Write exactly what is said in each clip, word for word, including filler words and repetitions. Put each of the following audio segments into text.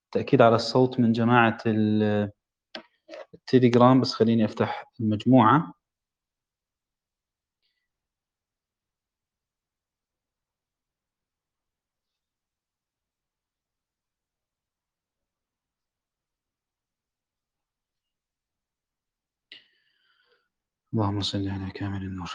تأكيد على الصوت من جماعة ال التليجرام، بس خلّيني أفتح المجموعة. اللهم صل على كامل النور.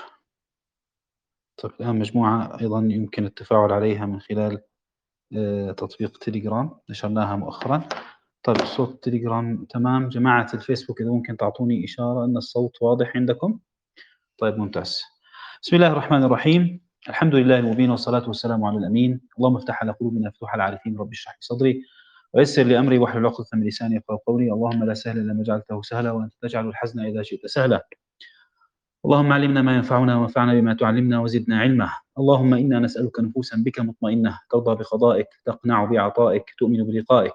طيب الآن مجموعة أيضًا يمكن التفاعل عليها من خلال آآ تطبيق تليجرام، نشرناها مؤخرًا. طيب صوت التليجرام تمام. جماعة الفيسبوك إذا ممكن تعطوني إشارة أن الصوت واضح عندكم؟ طيب ممتاز. بسم الله الرحمن الرحيم. الحمد لله المبين والصلاة والسلام على الأمين. اللهم افتح على قلوبنا فتوح العارفين، رب اشرح لي صدري ويسر لي أمري واحلل عقدة من لساني يفقهوا قولي. اللهم لا سهل إلا ما جعلته سهلا وأنت تجعل الحزن إذا شئت سهلا. اللهم علمنا ما ينفعنا وانفعنا بما تعلمنا وزدنا علما. اللهم إنا نسألك نفوسا بك مطمئنة ترضى بقضائك تقنع بعطائك تؤمن بلقائك.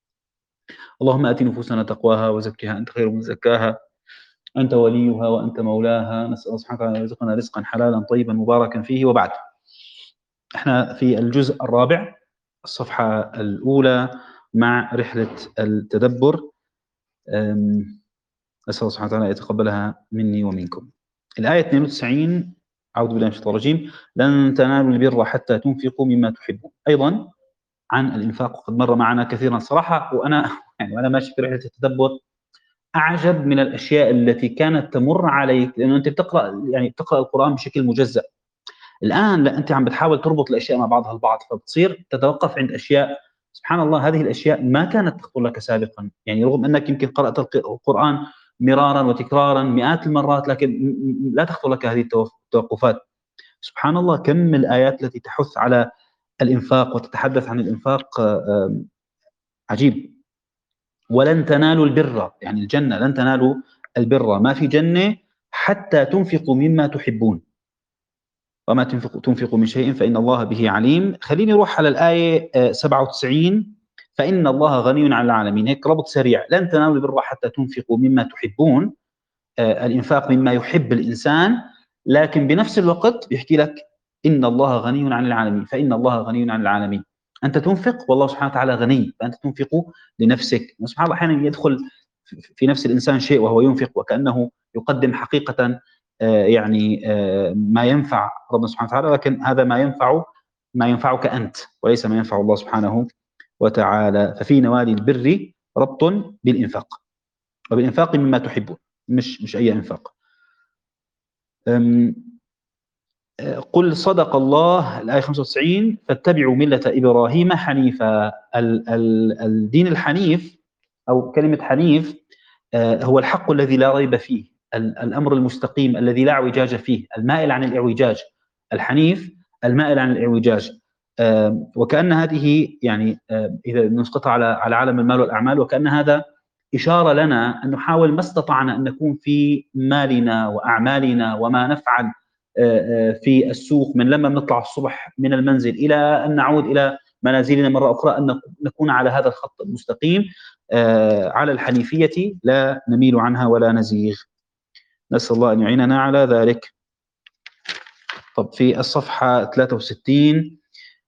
اللهم آت نفوسنا تقواها وزكها أنت خير من زكاها أنت وليها وأنت مولاها. نسأل الله سبحانه وتعالى أن يرزقنا رزقا حلالا طيبا مباركا فيه. وبعد، احنا في الجزء الرابع، الصفحة الأولى، مع رحلة التدبر. أم، أسأل الله سبحانه وتعالى أن يتقبلها مني ومنكم. الآية اثنين وتسعين، أعوذ بالله من الشيطان الرجيم: لن تنالوا البر حتى تنفقوا مما تحبون. أيضا عن الإنفاق، وقد مر معنا كثيرا صراحة. وأنا يعني وأنا ماشي في رحلة التدبر أعجب من الأشياء التي كانت تمر عليك، لأنه أنت بتقرأ يعني بتقرأ القرآن بشكل مجزأ. الآن لا، أنت عم بتحاول تربط الأشياء مع بعضها البعض، فبتصير تتوقف عند أشياء سبحان الله هذه الأشياء ما كانت تخطر لك سابقا. يعني رغم أنك يمكن قرأت القرآن مرارا وتكرارا مئات المرات، لكن لا تخطر لك هذه التوقفات. سبحان الله كم الآيات التي تحث على الإنفاق وتتحدث عن الإنفاق عجيب. ولن تنالوا البر، يعني الجنة، لن تنالوا البر، ما في جنة حتى تنفقوا مما تحبون، وما تنفقوا تنفقوا من شيء فإن الله به عليم. خليني أروح على الآية سبعة وتسعين: فإن الله غني عن العالمين. هيك ربط سريع: لن تنالوا البر حتى تنفقوا مما تحبون. آه الإنفاق مما يحب الإنسان، لكن بنفس الوقت بيحكي لك إن الله غني عن العالمين، فإن الله غني عن العالمين. أنت تنفق والله سبحانه وتعالى غني، فأنت تنفق لنفسك. سبحان الله أحيانا يدخل في نفس الإنسان شيء وهو ينفق وكأنه يقدم حقيقة آه يعني آه ما ينفع ربنا سبحانه وتعالى، لكن هذا ما ينفع ما ينفعك أنت وليس ما ينفع الله سبحانه وتعالى. ففي نوال البر ربط بالإنفاق، وبالإنفاق مما تحبون، مش مش أي إنفاق. قل صدق الله، الآية خمسة وتسعين: فاتبعوا ملة إبراهيم حنيفا. ال ال الدين الحنيف أو كلمة حنيف هو الحق الذي لا ريب فيه، الأمر المستقيم الذي لا اعوجاج فيه، المائل عن الاعوجاج. الحنيف المائل عن الاعوجاج. وكأن هذه يعني إذا نسقطها على على عالم المال والأعمال، وكأن هذا إشارة لنا أن نحاول ما استطعنا أن نكون في مالنا وأعمالنا وما نفعل في السوق، من لما بنطلع الصبح من المنزل إلى أن نعود إلى منازلنا مرة أخرى، أن نكون على هذا الخط المستقيم على الحنيفية، لا نميل عنها ولا نزيغ. نسأل الله أن يعيننا على ذلك. طب في الصفحة ثلاثة وستين: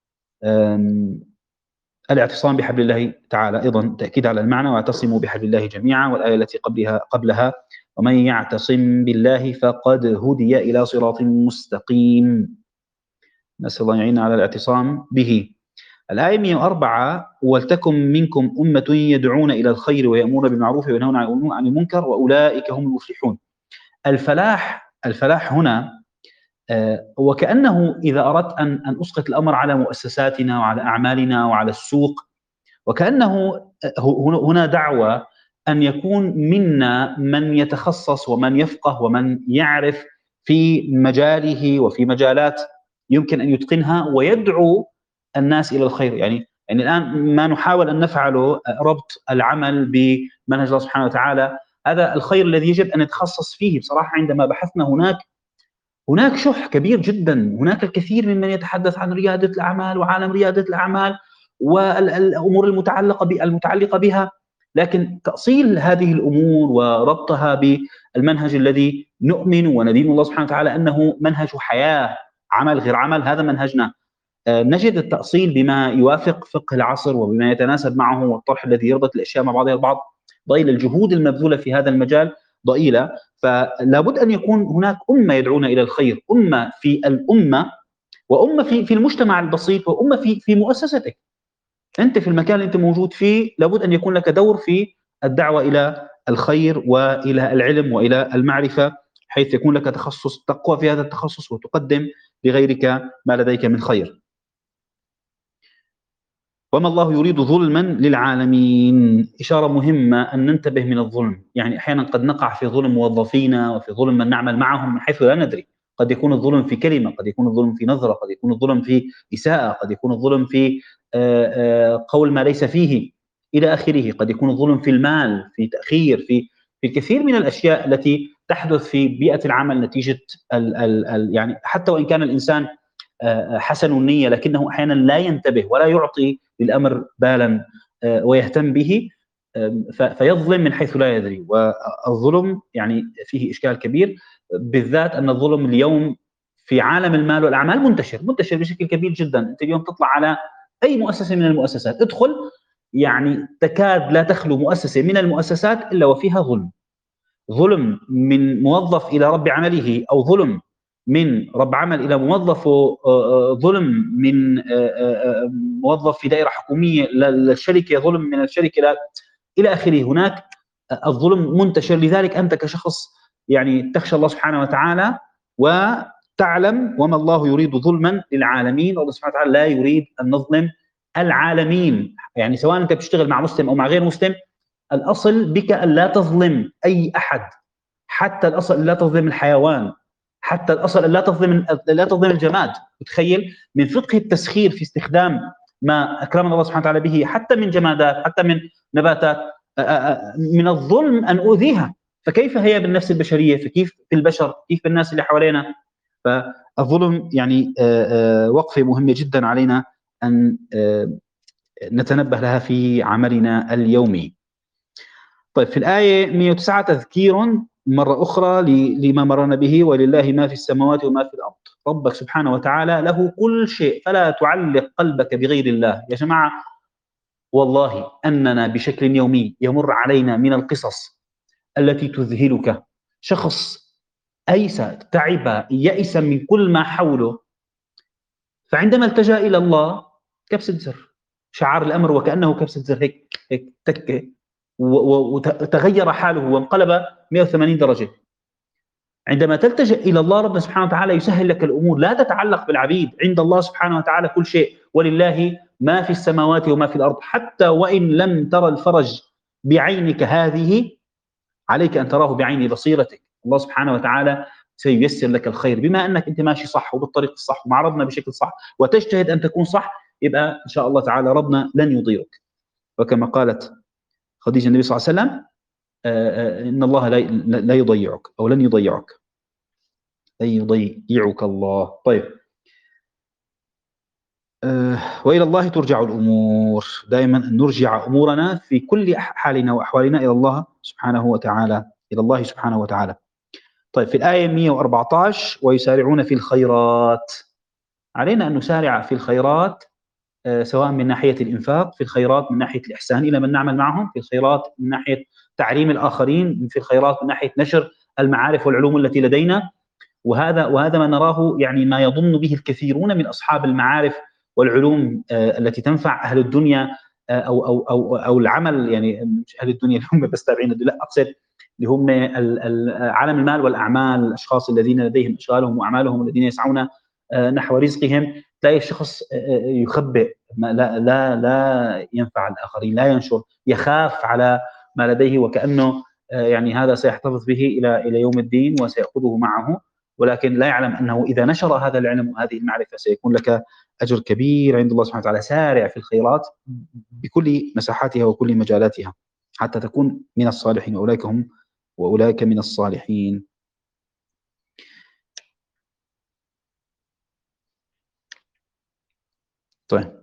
الاعتصام بحبل الله تعالى، أيضا تأكيد على المعنى: واعتصموا بحبل الله جميعا. والآية التي قبلها قبلها: ومن يعتصم بالله فقد هدي إلى صراط مستقيم. نسأل الله يعيننا على الاعتصام به. الآية مئة وأربعة: ولتكن منكم أمة يدعون إلى الخير ويأمرون بالمعروف وينهون عن المنكر وأولئك هم المفلحون. الفلاح الفلاح هنا آه وكأنه إذا أردت أن أن أسقط الأمر على مؤسساتنا وعلى أعمالنا وعلى السوق، وكأنه هنا دعوة أن يكون منا من يتخصص ومن يفقه ومن يعرف في مجاله وفي مجالات يمكن أن يتقنها ويدعو الناس إلى الخير. يعني يعني الآن ما نحاول أن نفعله ربط العمل بمنهج الله سبحانه وتعالى، هذا الخير الذي يجب أن نتخصص فيه. بصراحة عندما بحثنا هناك هناك شح كبير جدا، هناك الكثير ممن يتحدث عن ريادة الأعمال وعالم ريادة الأعمال والأمور المتعلقة المتعلقة بها، لكن تأصيل هذه الأمور وربطها بالمنهج الذي نؤمن وندين الله سبحانه وتعالى أنه منهج حياة، عمل غير عمل، هذا منهجنا. نجد التأصيل بما يوافق فقه العصر وبما يتناسب معه، والطرح الذي يربط الأشياء مع بعضها البعض ضئيل. الجهود المبذولة في هذا المجال ضئيلة، فلا بد أن يكون هناك أمة يدعون إلى الخير، أمة في الأمة، وأمة في في المجتمع البسيط، وأمة في في مؤسستك. أنت في المكان اللي أنت موجود فيه لابد أن يكون لك دور في الدعوة إلى الخير وإلى العلم وإلى المعرفة، حيث يكون لك تخصص تقوى في هذا التخصص وتقدم لغيرك ما لديك من خير. وما الله يريد ظلما للعالمين، إشارة مهمة أن ننتبه من الظلم. يعني أحيانا قد نقع في ظلم موظفينا وفي ظلم من نعمل معهم من حيث لا ندري. قد يكون الظلم في كلمة، قد يكون الظلم في نظرة، قد يكون الظلم في إساءة، قد يكون الظلم في قول ما ليس فيه إلى آخره. قد يكون الظلم في المال، في تأخير، في في الكثير من الأشياء التي تحدث في بيئة العمل نتيجة ال ال ال يعني حتى وإن كان الإنسان حسن النية، لكنه أحيانا لا ينتبه ولا يعطي للأمر بالا ويهتم به، فيظلم من حيث لا يدري. والظلم يعني فيه إشكال كبير، بالذات أن الظلم اليوم في عالم المال والأعمال منتشر منتشر بشكل كبير جدا. أنت اليوم تطلع على أي مؤسسة من المؤسسات، ادخل، يعني تكاد لا تخلو مؤسسة من المؤسسات إلا وفيها ظلم. ظلم من موظف إلى رب عمله، أو ظلم من رب عمل إلى موظف، ظلم من موظف في دائرة حكومية للشركة، ظلم من الشركة إلى آخره. هناك الظلم منتشر. لذلك أنت كشخص يعني تخشى الله سبحانه وتعالى وتعلم وما الله يريد ظلما للعالمين، والله سبحانه وتعالى لا يريد أن نظلم العالمين. يعني سواء أنت بتشتغل مع مسلم أو مع غير مسلم، الأصل بك أن لا تظلم أي أحد، حتى الأصل أن لا تظلم الحيوان، حتى الأصل أن لا تظلم لا تظلم الجماد. تخيل من فقه التسخير في استخدام ما أكرمنا الله سبحانه وتعالى به، حتى من جمادات، حتى من نباتات، من الظلم أن أؤذيها، فكيف هي بالنفس البشرية؟ فكيف في البشر؟ كيف بالناس اللي حوالينا؟ فالظلم يعني وقفة مهمة جدا علينا أن نتنبه لها في عملنا اليومي. طيب، في الآية مئة وتسعة تذكير مرة أخرى لما مررنا به: ولله ما في السماوات وما في الأرض. ربك سبحانه وتعالى له كل شيء، فلا تعلق قلبك بغير الله. يا جماعة، والله أننا بشكل يومي يمر علينا من القصص التي تذهلك. شخص أيس، تعب، يئس من كل ما حوله، فعندما التجأ إلى الله كبسة زر، شعر الأمر وكأنه كبسة زر، هيك هيك تكة، وتغير حاله وانقلب مئة وثمانين درجة. عندما تلتجئ إلى الله ربنا سبحانه وتعالى يسهل لك الأمور، لا تتعلق بالعبيد. عند الله سبحانه وتعالى كل شيء، ولله ما في السماوات وما في الأرض. حتى وإن لم ترى الفرج بعينك هذه، عليك أن تراه بعين بصيرتك. الله سبحانه وتعالى سييسر لك الخير بما أنك أنت ماشي صح وبالطريق الصح ومع ربنا بشكل صح وتجتهد أن تكون صح، يبقى إن شاء الله تعالى ربنا لن يضيعك. وكما قالت خديجة النبي صلى الله عليه وسلم: إن الله لا يضيعك، أو لن يضيعك، لن يضيعك الله. طيب، وإلى الله ترجع الأمور. دائما أن نرجع أمورنا في كل حالنا وأحوالنا إلى الله سبحانه وتعالى، إلى الله سبحانه وتعالى. طيب، في الآية مئة وأربعة عشر: ويسارعون في الخيرات. علينا أن نسارع في الخيرات، سواء من ناحية الإنفاق في الخيرات، من ناحية الإحسان إلى من نعمل معهم في الخيرات، من ناحية تعليم الآخرين في الخيرات، من ناحية نشر المعارف والعلوم التي لدينا. وهذا وهذا ما نراه، يعني ما يظن به الكثيرون من أصحاب المعارف والعلوم التي تنفع أهل الدنيا أو أو أو أو العمل، يعني مش أهل الدنيا اللي هم بس تابعين، لا، أقصد اللي هم عالم المال والأعمال، الأشخاص الذين لديهم أشغالهم وأعمالهم، الذين يسعون نحو رزقهم. تلاقي الشخص يخبئ، لا لا لا ينفع الآخرين، لا ينشر، يخاف على ما لديه، وكأنه يعني هذا سيحتفظ به إلى إلى يوم الدين وسيأخذه معه، ولكن لا يعلم أنه إذا نشر هذا العلم وهذه المعرفة سيكون لك أجر كبير عند الله سبحانه وتعالى. سارع في الخيرات بكل مساحاتها وكل مجالاتها حتى تكون من الصالحين، وأولئك هم وأولئك من الصالحين. طيب،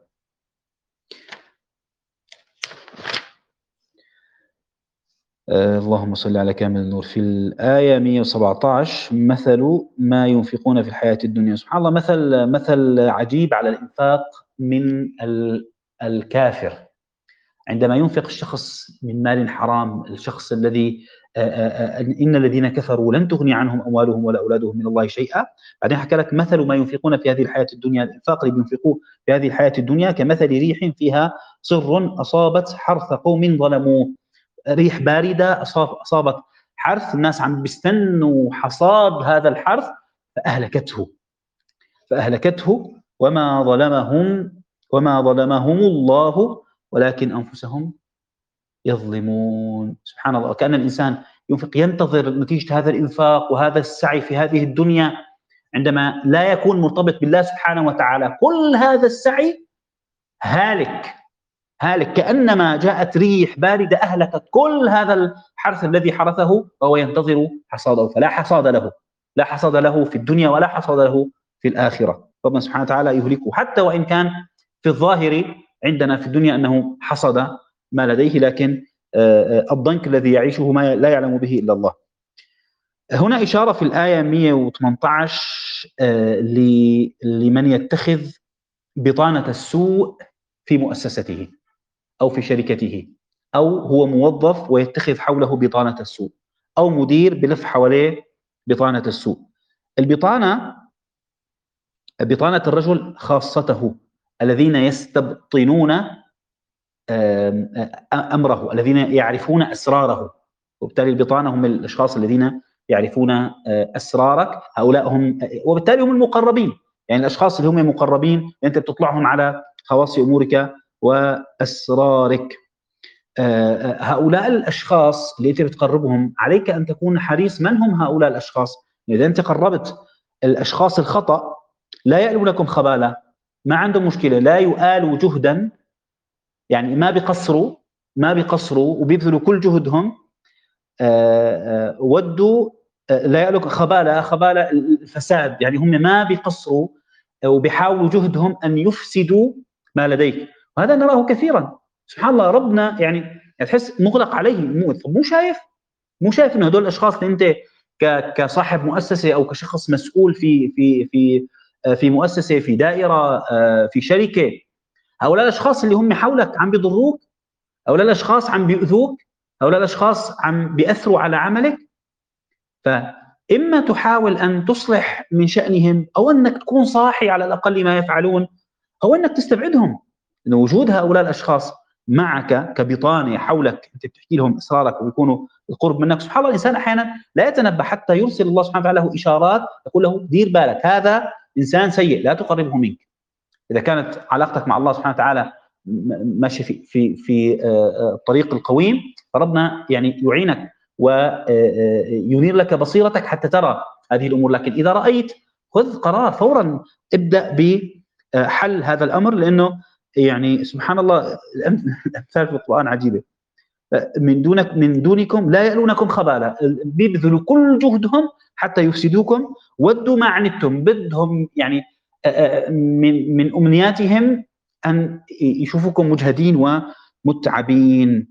آه اللهم صل على كامل النور. في الآية مئة وسبعة عشر مثل ما ينفقون في الحياة الدنيا، سبحان الله، مثل مثل عجيب على الإنفاق من الكافر. عندما ينفق الشخص من مال حرام، الشخص الذي إن الذين كفروا لن تغني عنهم أموالهم ولا أولادهم من الله شيئا. بعدين حكى لك مثل ما ينفقون في هذه الحياة الدنيا، الإنفاق اللي بينفقوه في هذه الحياة الدنيا كمثل ريح فيها صر أصابت حرث قوم ظلموا. ريح باردة أصابت حرث الناس، عم بيستنوا حصاد هذا الحرث فأهلكته فأهلكته وما ظلمهم وما ظلمهم الله ولكن أنفسهم يظلمون. سبحان الله، كأن الإنسان ينفق ينتظر نتيجة هذا الإنفاق وهذا السعي في هذه الدنيا، عندما لا يكون مرتبط بالله سبحانه وتعالى كل هذا السعي هالك هالك، كأنما جاءت ريح باردة أهلكت كل هذا الحرث الذي حرثه وهو ينتظر حصاده، فلا حصاد له لا حصاد له في الدنيا ولا حصاد له في الآخرة. ربنا سبحانه وتعالى يهلكه حتى وإن كان في الظاهر عندنا في الدنيا أنه حصد ما لديه، لكن الضنك الذي يعيشه ما لا يعلم به إلا الله. هنا إشارة في الآية مئة وثمانية عشر لمن يتخذ بطانة السوء في مؤسسته أو في شركته، أو هو موظف ويتخذ حوله بطانة السوء، أو مدير بلف حواليه بطانة السوء. البطانة بطانة الرجل خاصته الذين يستبطنون أمره، الذين يعرفون أسراره، وبالتالي البطانة هم الأشخاص الذين يعرفون أسرارك، هؤلاء هم، وبالتالي هم المقربين، يعني الأشخاص اللي هم مقربين أنت بتطلعهم على خواص أمورك وأسرارك. هؤلاء الأشخاص اللي أنت بتقربهم عليك أن تكون حريص من هم هؤلاء الأشخاص. إذا أنت قربت الأشخاص الخطأ لا يألونكم خبالا، ما عندهم مشكلة، لا يؤالوا جهدا، يعني ما بيقصروا ما بيقصروا وبيبذلوا كل جهدهم. آآ آآ ودوا لا يألوك خبالة خبالة الفساد، يعني هم ما بيقصروا وبيحاولوا جهدهم أن يفسدوا ما لديك، وهذا نراه كثيرا. سبحان الله، ربنا يعني تحس مغلق عليه، مو مو شايف مو شايف إنه هدول الأشخاص اللي أنت كصاحب مؤسسة أو كشخص مسؤول في في في في مؤسسة، في دائرة، في شركة، هؤلاء الأشخاص اللي هم حولك عم بيضروك، هؤلاء الأشخاص عم بيؤذوك، هؤلاء الأشخاص عم بيأثروا على عملك. فإما تحاول أن تصلح من شأنهم، أو أنك تكون صاحي على الأقل ما يفعلون، أو أنك تستبعدهم. إن وجود هؤلاء الأشخاص معك كبطانة حولك، أنت بتحكي لهم أسرارك ويكونوا القرب منك. سبحان الله، الإنسان أحيانا لا يتنبه حتى يرسل الله سبحانه وتعالى له إشارات يقول له دير بالك، هذا إنسان سيء لا تقربه منك. إذا كانت علاقتك مع الله سبحانه وتعالى ماشي في في في الطريق القويم، فربنا يعني يعينك وينير لك بصيرتك حتى ترى هذه الأمور. لكن إذا رأيت خذ قرار فورا، ابدأ بحل هذا الأمر، لأنه يعني سبحان الله الأمثال في القرآن عجيبة. من دونك من دونكم لا يألونكم خبالا، بيبذلوا كل جهدهم حتى يفسدوكم، ودوا ما عنتم، بدهم يعني من من أمنياتهم أن يشوفوكم مجهدين ومتعبين.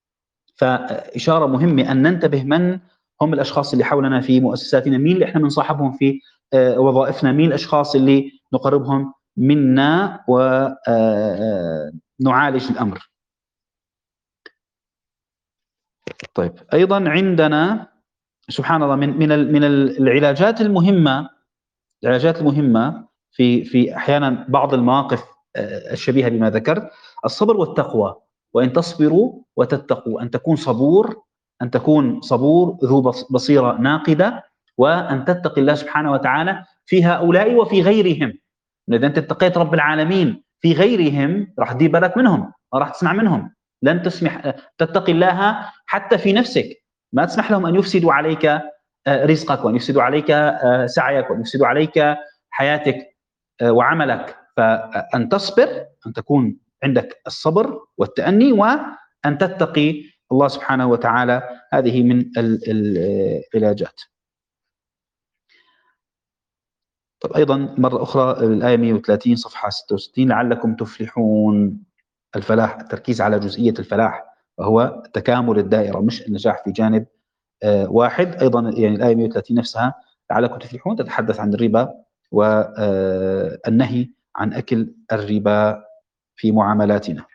فإشارة مهمة أن ننتبه من هم الأشخاص اللي حولنا في مؤسساتنا، مين اللي إحنا بنصاحبهم في وظائفنا، مين الأشخاص اللي نقربهم منا ونعالج الأمر. طيب، أيضا عندنا سبحان الله من من من العلاجات المهمة العلاجات المهمة في في أحيانا بعض المواقف الشبيهة بما ذكرت، الصبر والتقوى. وإن تصبروا وتتقوا، أن تكون صبور أن تكون صبور ذو بصيرة ناقدة، وأن تتقي الله سبحانه وتعالى في هؤلاء وفي غيرهم. إذا أنت اتقيت رب العالمين في غيرهم راح تدير بالك منهم، راح تسمع منهم، لن تسمح تتقي الله حتى في نفسك، ما تسمح لهم أن يفسدوا عليك رزقك، وأن يفسدوا عليك سعيك، وأن يفسدوا عليك حياتك وعملك. فأن تصبر، أن تكون عندك الصبر والتأني، وأن تتقي الله سبحانه وتعالى. هذه من العلاجات. طب أيضا مرة أخرى الآية مئة وثلاثين صفحة ستة وستين، لعلكم تفلحون. الفلاح، التركيز على جزئية الفلاح، وهو تكامل الدائرة مش النجاح في جانب آآ واحد. أيضًا يعني الآية مئة وثلاثين نفسها لعلكم تفلحون تتحدث عن الربا والنهي عن أكل الربا في معاملاتنا.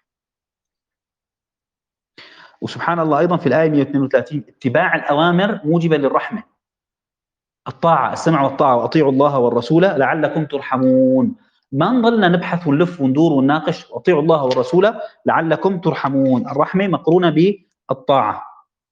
وسبحان الله أيضًا في الآية مئة واثنين وثلاثين اتباع الأوامر موجبة للرحمة، الطاعة، السمع والطاعة وأطيعوا الله والرسول لعلكم ترحمون. ما نضلنا نبحث ونلف وندور ونناقش، وأطيعوا الله والرسول لعلكم ترحمون، الرحمة مقرونة بالطاعة.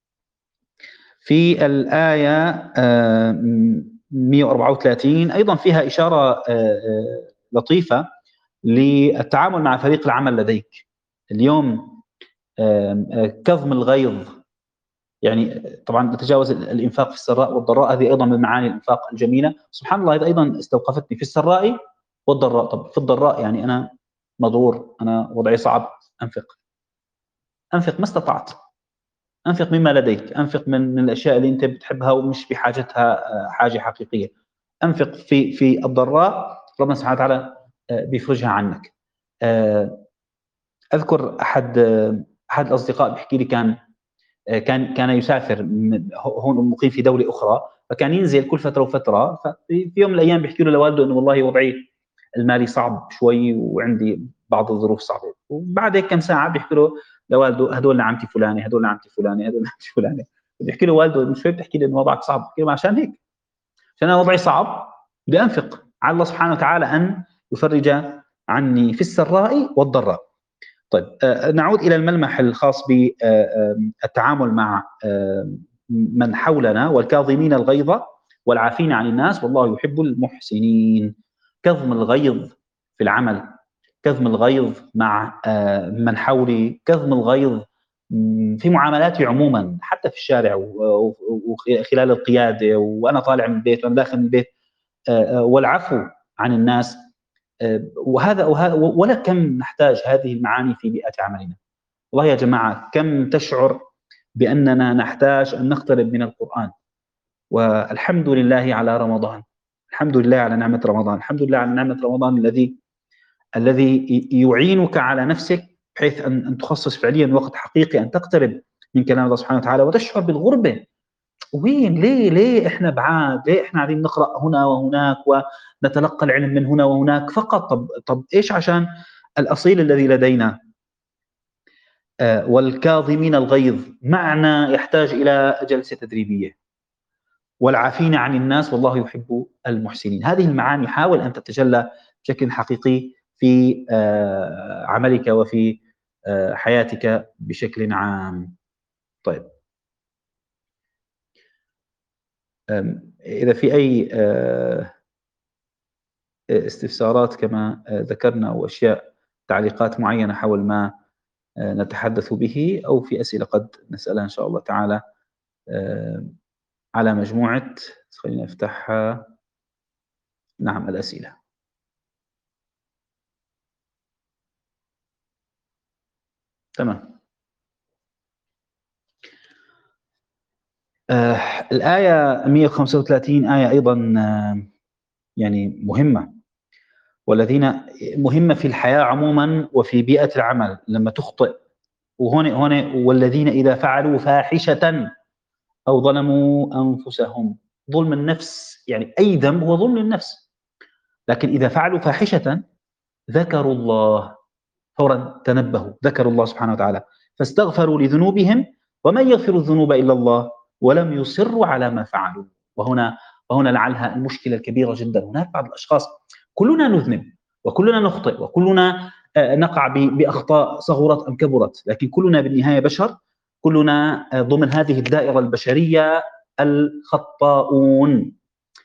في الآية آآ مئة وأربعة وثلاثين أيضًا فيها إشارة آآ لطيفة للتعامل مع فريق العمل لديك. اليوم آمم كظم الغيظ، يعني طبعًا نتجاوز ال الإنفاق في السراء والضراء، هذه أيضًا من معاني الإنفاق الجميلة. سبحان الله هذه أيضًا استوقفتني في السراء والضراء. طب في الضراء يعني أنا مضرور، أنا وضعي صعب، أنفق، أنفق ما استطعت. أنفق مما لديك، أنفق من من الأشياء اللي أنت بتحبها ومش بحاجتها حاجة حقيقية. أنفق في في الضراء، ربنا سبحانه وتعالى بيفرجها عنك. أذكر أحد أحد الأصدقاء بيحكي لي كان كان كان يسافر هون مقيم في دولة أخرى، فكان ينزل كل فترة وفترة، ففي يوم من الأيام بيحكي له لوالده إنه والله وضعي المالي صعب شوي وعندي بعض الظروف صعبة، وبعد هيك كم ساعة بيحكي له لوالده هدول لعمتي فلانة، هدول لعمتي فلانة، هدول لعمتي فلانة. بيحكي له والده من شوي بتحكي لي إنه وضعك صعب، بحكي له عشان هيك، عشان أنا وضعي صعب بدي أنفق على الله سبحانه وتعالى أن يفرج عني في السراء والضراء. طيب آه نعود إلى الملمح الخاص بالتعامل مع آه من حولنا، والكاظمين الغيظ والعافين عن الناس والله يحب المحسنين. كظم الغيظ في العمل، كظم الغيظ مع آه من حولي، كظم الغيظ في معاملاتي عموما حتى في الشارع وخلال القيادة وأنا طالع من البيت وأنا داخل من البيت، آه والعفو عن الناس. وهذا ولا كم نحتاج هذه المعاني في بيئة عملنا. والله يا جماعة كم تشعر بأننا نحتاج أن نقترب من القرآن، والحمد لله على رمضان، الحمد لله على نعمة رمضان، الحمد لله على نعمة رمضان الذي الذي يعينك على نفسك بحيث أن أن تخصص فعليا وقت حقيقي أن تقترب من كلام الله سبحانه وتعالى وتشعر بالغربة. وين ليه ليه احنا بعاد؟ ليه احنا قاعدين نقرا هنا وهناك ونتلقى العلم من هنا وهناك فقط؟ طب طب ايش عشان الاصيل الذي لدينا؟ آه والكاظمين الغيظ معنى يحتاج الى جلسه تدريبيه. والعافين عن الناس والله يحب المحسنين. هذه المعاني حاول ان تتجلى بشكل حقيقي في آه عملك وفي آه حياتك بشكل عام. طيب إذا في أي استفسارات كما ذكرنا وأشياء تعليقات معينة حول ما نتحدث به، أو في أسئلة قد نسألها إن شاء الله تعالى على مجموعة، خلينا نفتحها. نعم الأسئلة. تمام. آه الآية مئة وخمسة وثلاثين آية أيضا آه يعني مهمة، والذين مهمة في الحياة عموما وفي بيئة العمل لما تخطئ. وهون هون والذين إذا فعلوا فاحشة أو ظلموا أنفسهم. ظلم النفس يعني أي ذنب هو ظلم للنفس، لكن إذا فعلوا فاحشة ذكروا الله فورا، تنبهوا، ذكروا الله سبحانه وتعالى فاستغفروا لذنوبهم ومن يغفر الذنوب إلا الله ولم يصروا على ما فعلوا. وهنا وهنا لعلها المشكلة الكبيرة جدا. هناك بعض الأشخاص، كلنا نذنب وكلنا نخطئ وكلنا نقع بأخطاء صغرت أم كبرت، لكن كلنا بالنهاية بشر، كلنا ضمن هذه الدائرة البشرية الخطاؤون.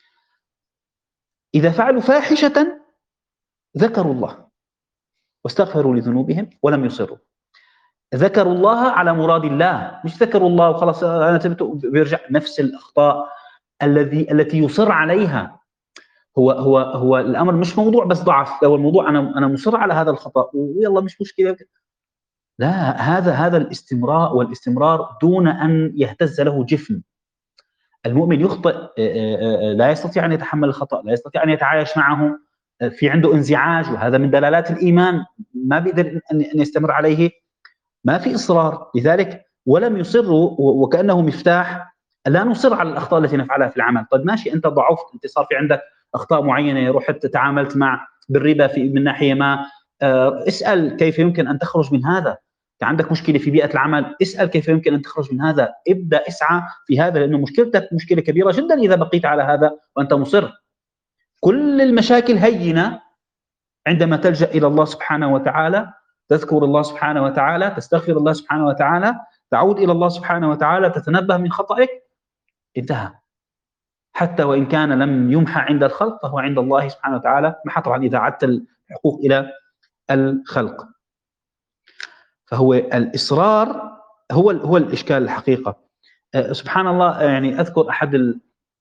إذا فعلوا فاحشة ذكروا الله واستغفروا لذنوبهم ولم يصروا. ذكروا الله على مراد الله، مش ذكروا الله وخلاص أنا تبت بيرجع نفس الأخطاء الذي التي يصر عليها. هو هو هو الأمر مش موضوع بس ضعف، هو الموضوع أنا أنا مصر على هذا الخطأ ويلا مش مشكلة. لا، هذا هذا الاستمرار والاستمرار دون أن يهتز له جفن. المؤمن يخطئ، لا يستطيع أن يتحمل الخطأ، لا يستطيع أن يتعايش معه، في عنده انزعاج، وهذا من دلالات الإيمان، ما بيقدر أن يستمر عليه. ما في إصرار، لذلك ولم يصروا، وكأنه مفتاح لا نصر على الأخطاء التي نفعلها في العمل. طيب ماشي، أنت ضعفت، أنت صار في عندك أخطاء معينة، رحت تعاملت مع بالربا في من ناحية ما، آه، اسأل كيف يمكن أن تخرج من هذا. أنت عندك مشكلة في بيئة العمل، اسأل كيف يمكن أن تخرج من هذا، ابدأ اسعى في هذا، لأنه مشكلتك مشكلة كبيرة جدا إذا بقيت على هذا وأنت مصر. كل المشاكل هينة عندما تلجأ إلى الله سبحانه وتعالى، تذكر الله سبحانه وتعالى، تستغفر الله سبحانه وتعالى، تعود إلى الله سبحانه وتعالى، تتنبه من خطئك، انتهى. حتى وإن كان لم يمحى عند الخلق فهو عند الله سبحانه وتعالى محى، طبعا إذا عدت الحقوق إلى الخلق. فهو الإصرار هو هو الإشكال الحقيقة. أه سبحان الله، يعني أذكر أحد ال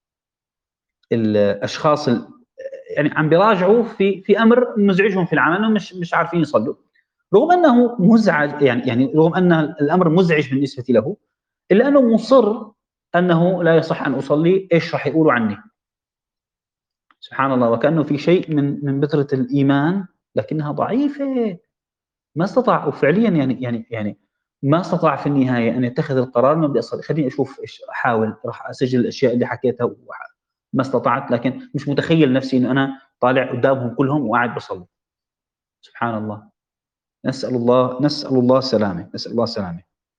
الأشخاص يعني عم بيراجعوا في في أمر مزعجهم في العمل، انهم مش مش عارفين يصلوا، رغم انه مزعج، يعني يعني رغم ان الامر مزعج بالنسبه له، الا انه مصر انه لا يصح ان اصلي، ايش راح يقولوا عني؟ سبحان الله، وكانه في شيء من من بذره الايمان، لكنها ضعيفه، ما استطاع، وفعليا يعني يعني يعني ما استطاع في النهايه ان يتخذ القرار انه بدي اصلي. خليني اشوف ايش احاول، راح اسجل الاشياء اللي حكيتها وح- ما استطعت، لكن مش متخيل نفسي انه انا طالع قدامهم كلهم وقاعد بصلي. سبحان الله. نسأل الله نسأل الله السلامة، نسأل الله السلامة.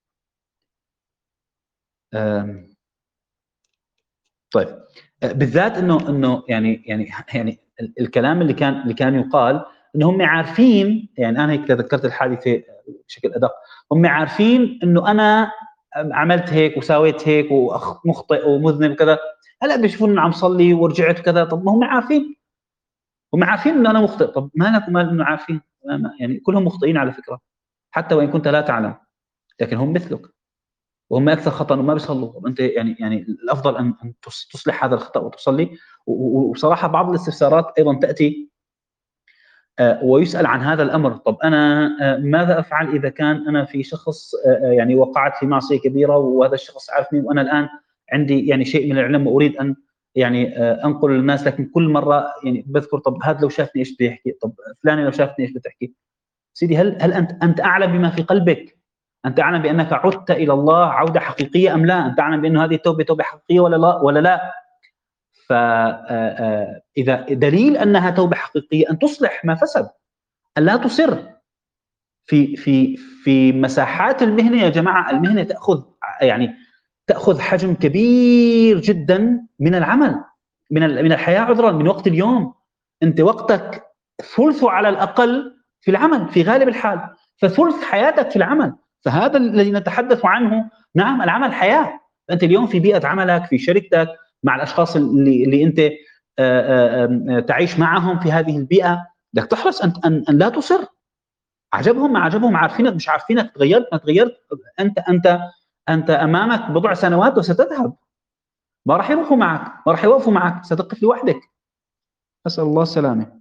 آمم، طيب، أ بالذات إنه إنه يعني يعني يعني ال الكلام اللي كان اللي كان يُقال إنه هم عارفين، يعني أنا هيك تذكرت الحادثة بشكل أدق، هم عارفين إنه أنا م عملت هيك وساويت هيك وأخ مُخطئ ومذنب وكذا، هلأ بيشوفوني إني عم صلّي ورجعت وكذا. طب ما هم عارفين، هم عارفين إنه أنا مُخطئ، طب ما لك ومال إنه عارفين؟ ما ما يعني كلهم مخطئين على فكرة، حتى وإن كنت لا تعلم، لكن هم مثلك. وهم أكثر خطأ وما بيصلّوا. أنت يعني يعني الأفضل أن أن تص تصلح هذا الخطأ وتصلّي. و و وبصراحة بعض الاستفسارات أيضًا تأتي، آآ ويُسأل عن هذا الأمر. طَب أنا آآ ماذا أفعل إذا كان أنا في شخص آآ يعني وقعت في معصية كبيرة وهذا الشخص عارفني، وأنا الآن عندي يعني شيء من العلم وأريد أن يعني آآ أنقل للناس، لكن كل مرّة يعني باذكر طَب هذا لو شافني إيش بده يحكي، طَب فلانة لو شافتني إيش بتحكي؟ سيدي، هل هل أنت أنت أعلم بما في قلبك؟ أنت أعلم بأنك عُدت إلى الله عودة حقيقية أم لا؟ أنت أعلم بأنه هذه التوبة توبة حقيقية والّا لا والّا لا؟ ف آآ آآ إذا دليل أنها توبة حقيقية أن تصلح ما فسد، أن لا تُصِرّ. في في في مساحات المهنة يا جماعة، المهنة تأخذ يعني تأخذ حجم كبير جدًا من العمل، من ال من الحياة عذرًا، من وقت اليوم. أنت وقتك ثلثه على الأقل في العمل في غالب الحال، فثلث حياتك في العمل. فهذا الذي نتحدث عنه، نعم العمل حياة. أنت اليوم في بيئة عملك، في شركتك، مع الأشخاص اللي اللي أنت آآ آآ آمم تعيش معهم في هذه البيئة، بدك تحرص أن أن أن لا تُصِرّ. عجبهم ما عجبهم، عارفينك مش عارفينك، تغيرت ما تغيرت، أنت أنت أنت أمامك بضع سنوات وستذهب، ما راح يروحوا معك، ما راح يوقفوا معك، ستقف لوحدك. نسأل الله السلامة.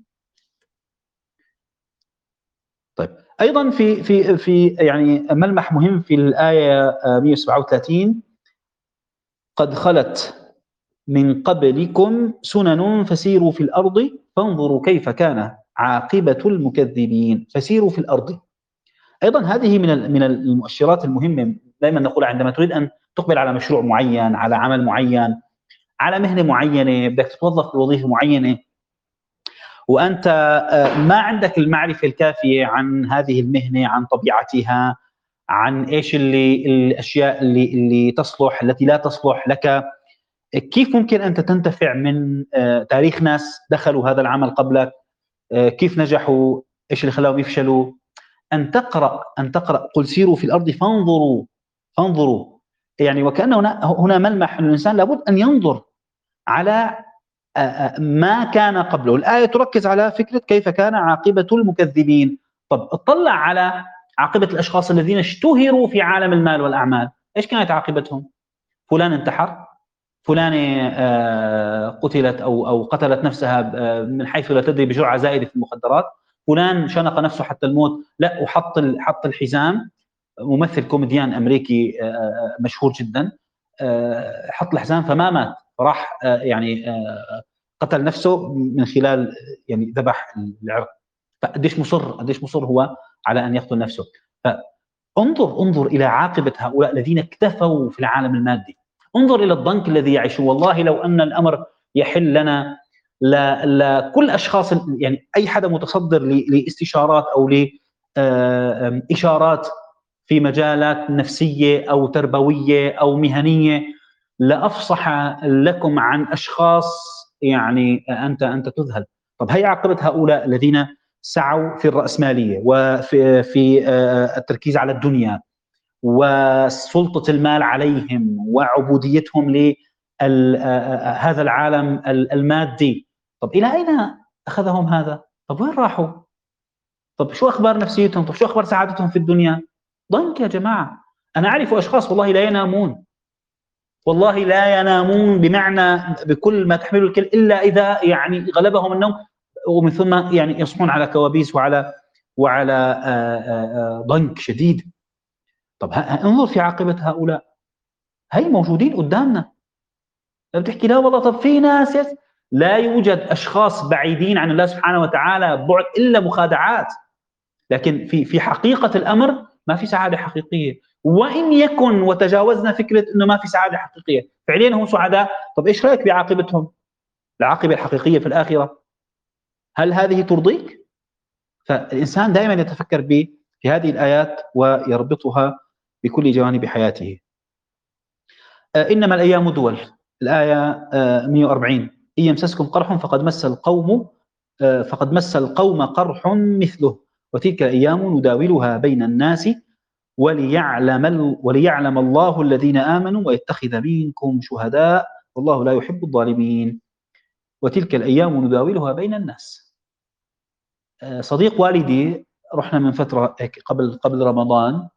طيب، أيضًا في في في يعني ملمح مهم في الآية آآ مئة وسبعة وثلاثين: قد خلت من قبلكم سنن فسيروا في الأرض فانظروا كيف كان عاقبة المكذبين. فسيروا في الأرض. أيضًا هذه من ال من المؤشرات المهمة، دايمًا نقولها عندما تريد أن تقبل على مشروع معين، على عمل معين، على مهنة معينة، بدك تتوظف بوظيفة معينة، وأنت آآ ما عندك المعرفة الكافية عن هذه المهنة، عن طبيعتها، عن إيش اللي الأشياء اللي اللي تصلح، التي لا تصلح لك. كيف ممكن أنت تنتفع من آآ تاريخ ناس دخلوا هذا العمل قبلك، آآ كيف نجحوا، إيش اللي خلاهم يفشلوا. أن تقرأ أن تقرأ قل سيروا في الأرض فانظروا، فانظروا، يعني وكأن هنا هنا ملمح أن الإنسان لابد أن ينظر على آآ ما كان قبله. الآية تركز على فكرة كيف كان عاقبة المكذبين. طب اطلع على عاقبة الأشخاص الذين اشتهروا في عالم المال والأعمال، إيش كانت عاقبتهم؟ فلان انتحر، فلانة آآ قُتلت أو أو قتلت نفسها آآ من حيث لا تدري بجرعة زائدة في المخدرات، فلان شنق نفسه حتى الموت، لأ وحط ال حط الحزام. ممثل كوميديان أمريكي آآ مشهور جدًا، آآ حط الحزام فما مات، فراح آآ يعني آآ قتل نفسه من خلال يعني ذبح العرق. فقديش مُصِر، قديش مُصِر هو على أن يقتل نفسه. ف انظر انظر إلى عاقبة هؤلاء الذين اكتفوا في العالم المادي، انظر إلى الضنك الذي يعيشون. والله لو أن الأمر يحل لنا لكل أشخاص، يعني أي حدا متصدر لاستشارات أو لإشارات في مجالات نفسية أو تربوية أو مهنية، لأفصح لكم عن أشخاص يعني أنت أنت تذهل. طب هي عاقبة هؤلاء الذين سعوا في الرأسمالية وفي في التركيز على الدنيا وسلطة المال عليهم وعبوديتهم لهذا العالم المادي. طب إلى أين أخذهم هذا؟ طب وين راحوا؟ طب شو أخبار نفسيتهم؟ طب شو أخبار سعادتهم في الدنيا؟ ضنك يا جماعة. أنا أعرف أشخاص والله لا ينامون، والله لا ينامون بمعنى بكل ما تحمله الكلمة، إلا إذا يعني غلبهم النوم، ومن ثم يعني يصحون على كوابيس وعلى وعلى ضنك شديد. طب انظر في عاقبة هؤلاء، هي موجودين قدامنا. بتحكي لا والله، طب في ناس يس. لا يوجد أشخاص بعيدين عن الله سبحانه وتعالى بعد إلا مخادعات، لكن في في حقيقة الأمر ما في سعادة حقيقية. وإن يكن وتجاوزنا فكرة إنه ما في سعادة حقيقية، فعليا هم سعداء. طب إيش رأيك بعاقبتهم؟ العاقبة الحقيقية في الآخرة، هل هذه ترضيك؟ فالإنسان دائما يتفكر ب في هذه الآيات ويربطها بكل جوانب حياته. إنما الأيام دول، الآية مئة وأربعين: إن يمسسكم قرح فقد مس القوم فقد مس القوم قرح مثله وتلك الأيام نداولها بين الناس وليعلم وليعلم الله الذين آمنوا ويتخذ منكم شهداء والله لا يحب الظالمين. وتلك الأيام نداولها بين الناس. صديق والدي رحنا من فترة قبل قبل رمضان،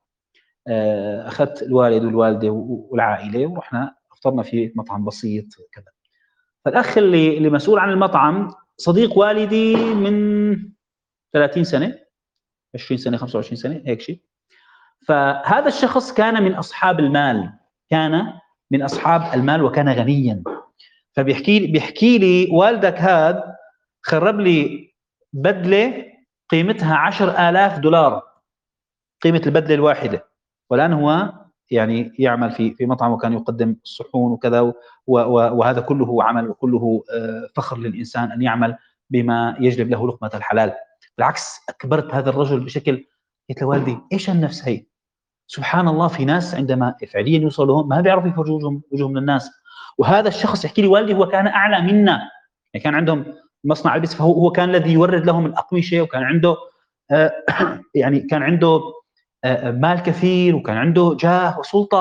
أخذت الوالد والوالدة والعائلة ورحنا افطرنا في مطعم بسيط كذا. فالأخ اللي اللي مسؤول عن المطعم صديق والدي من ثلاثين سنة، عشرين سنة، خمسة وعشرين سنة هيك شيء. فهذا الشخص كان من أصحاب المال، كان من أصحاب المال وكان غنيا. فبيحكي بيحكي لي والدك هذا خرب لي بدلة قيمتها عشر آلاف دولار، قيمة البدلة الواحدة. والآن هو يعني يعمل في في مطعم وكان يقدم الصحون وكذا، وهذا كله عمل وكله فخر للإنسان أن يعمل بما يجلب له لقمة الحلال. بالعكس أكبرت هذا الرجل بشكل. قلت له والدي إيش النفس هي؟ سبحان الله، في ناس عندما فعليا يوصلوا ما بيعرفوا يفرجوا وجوههم وجوههم للناس. وهذا الشخص يحكي لي والدي هو كان أعلى منا، يعني كان عندهم مصنع البس، فهو هو كان الذي يورد لهم الأقمشة، وكان عنده آه يعني كان عنده آه مال كثير، وكان عنده جاه وسلطة.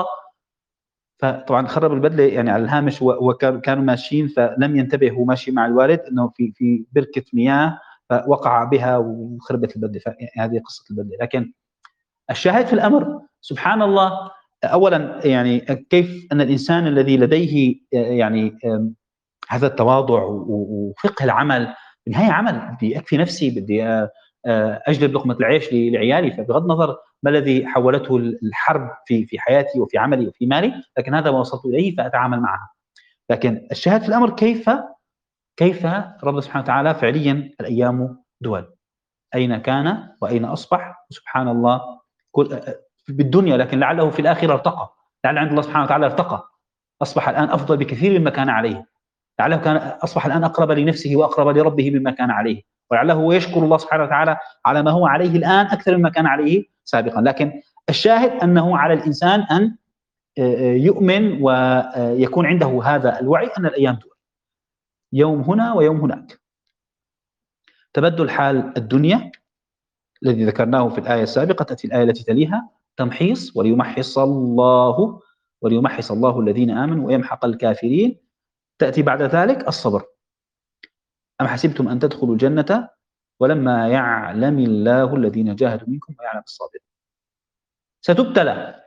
فطبعا خرب البدلة يعني على الهامش، وكانوا ماشيين فلم ينتبه هو ماشي مع الوالد انه في في بركة مياه فوقع بها وخربت البدلة. هذه قصة البدلة. لكن الشاهد في الأمر سبحان الله، أولا يعني كيف أن الإنسان الذي لديه يعني هذا التواضع وفقه العمل، بالنهاية عمل بدي أكفي نفسي، بدي أجلب لقمة العيش لعيالي، فبغض النظر ما الذي حولته الحرب في في حياتي وفي عملي وفي مالي، لكن هذا ما وصلت إليه فأتعامل معه. لكن الشاهد في الأمر كيف كيف رب سبحانه وتعالى فعليا الأيام دول، أين كان وأين أصبح. سبحان الله كل بالدنيا، لكن لعله في الآخرة ارتقى، لعل عند الله سبحانه وتعالى ارتقى، أصبح الآن أفضل بكثير مما كان عليه، لعله كان أصبح الآن أقرب لنفسه وأقرب لربه مما كان عليه، ولعله هو يشكر الله سبحانه وتعالى على ما هو عليه الآن أكثر مما كان عليه سابقا. لكن الشاهد أنه على الإنسان أن يؤمن ويكون عنده هذا الوعي أن الأيام دول، يوم هنا ويوم هناك. تبدل حال الدنيا الذي ذكرناه في الآية السابقة، تأتي الآية التي تليها تمحيص وليمحص الله وليمحص الله الذين آمنوا ويمحق الكافرين. تأتي بعد ذلك الصبر. أم حسبتم أن تدخلوا الجنة ولما يعلم الله الذين جاهدوا منكم ويعلم الصابرين. ستبتلى،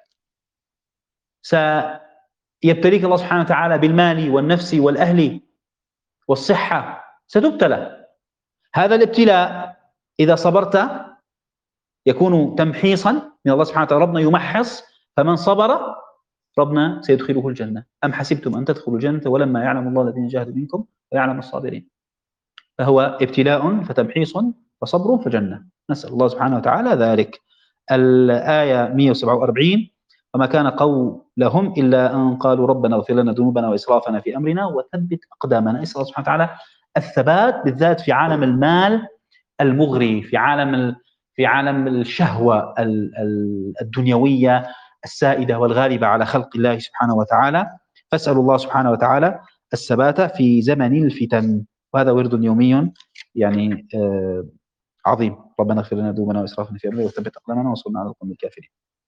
سيبتليك الله سبحانه وتعالى بالمال والنفس والأهل والصحة، ستبتلى. هذا الابتلاء إذا صبرت يكون تمحيصا من الله سبحانه وتعالى، ربنا يمحص، فمن صبر ربنا سيدخله الجنة. أم حسبتم أن تدخلوا الجنة ولما يعلم الله الذين جاهدوا منكم ويعلم الصابرين. فهو ابتلاء فتمحيص فصبر فجنة، نسأل الله سبحانه وتعالى ذلك. الآية مئة وسبعة وأربعين: وما كان قولهم إلا أن قالوا ربنا اغفر لنا ذنوبنا وإسرافنا في أمرنا وثبت أقدامنا. نسأل الله سبحانه وتعالى الثبات، بالذات في عالم المال المغري، في عالم في عالم الشهوة الدنيوية السائدة والغالبة على خلق الله سبحانه وتعالى. فاسأل الله سبحانه وتعالى الثبات في زمن الفتن، وهذا ورد يومي يعني آه عظيم. ربنا اغفر لنا ذنوبنا وإسرافنا في أمرنا وثبت أقدامنا وانصرنا على القوم الكافرين.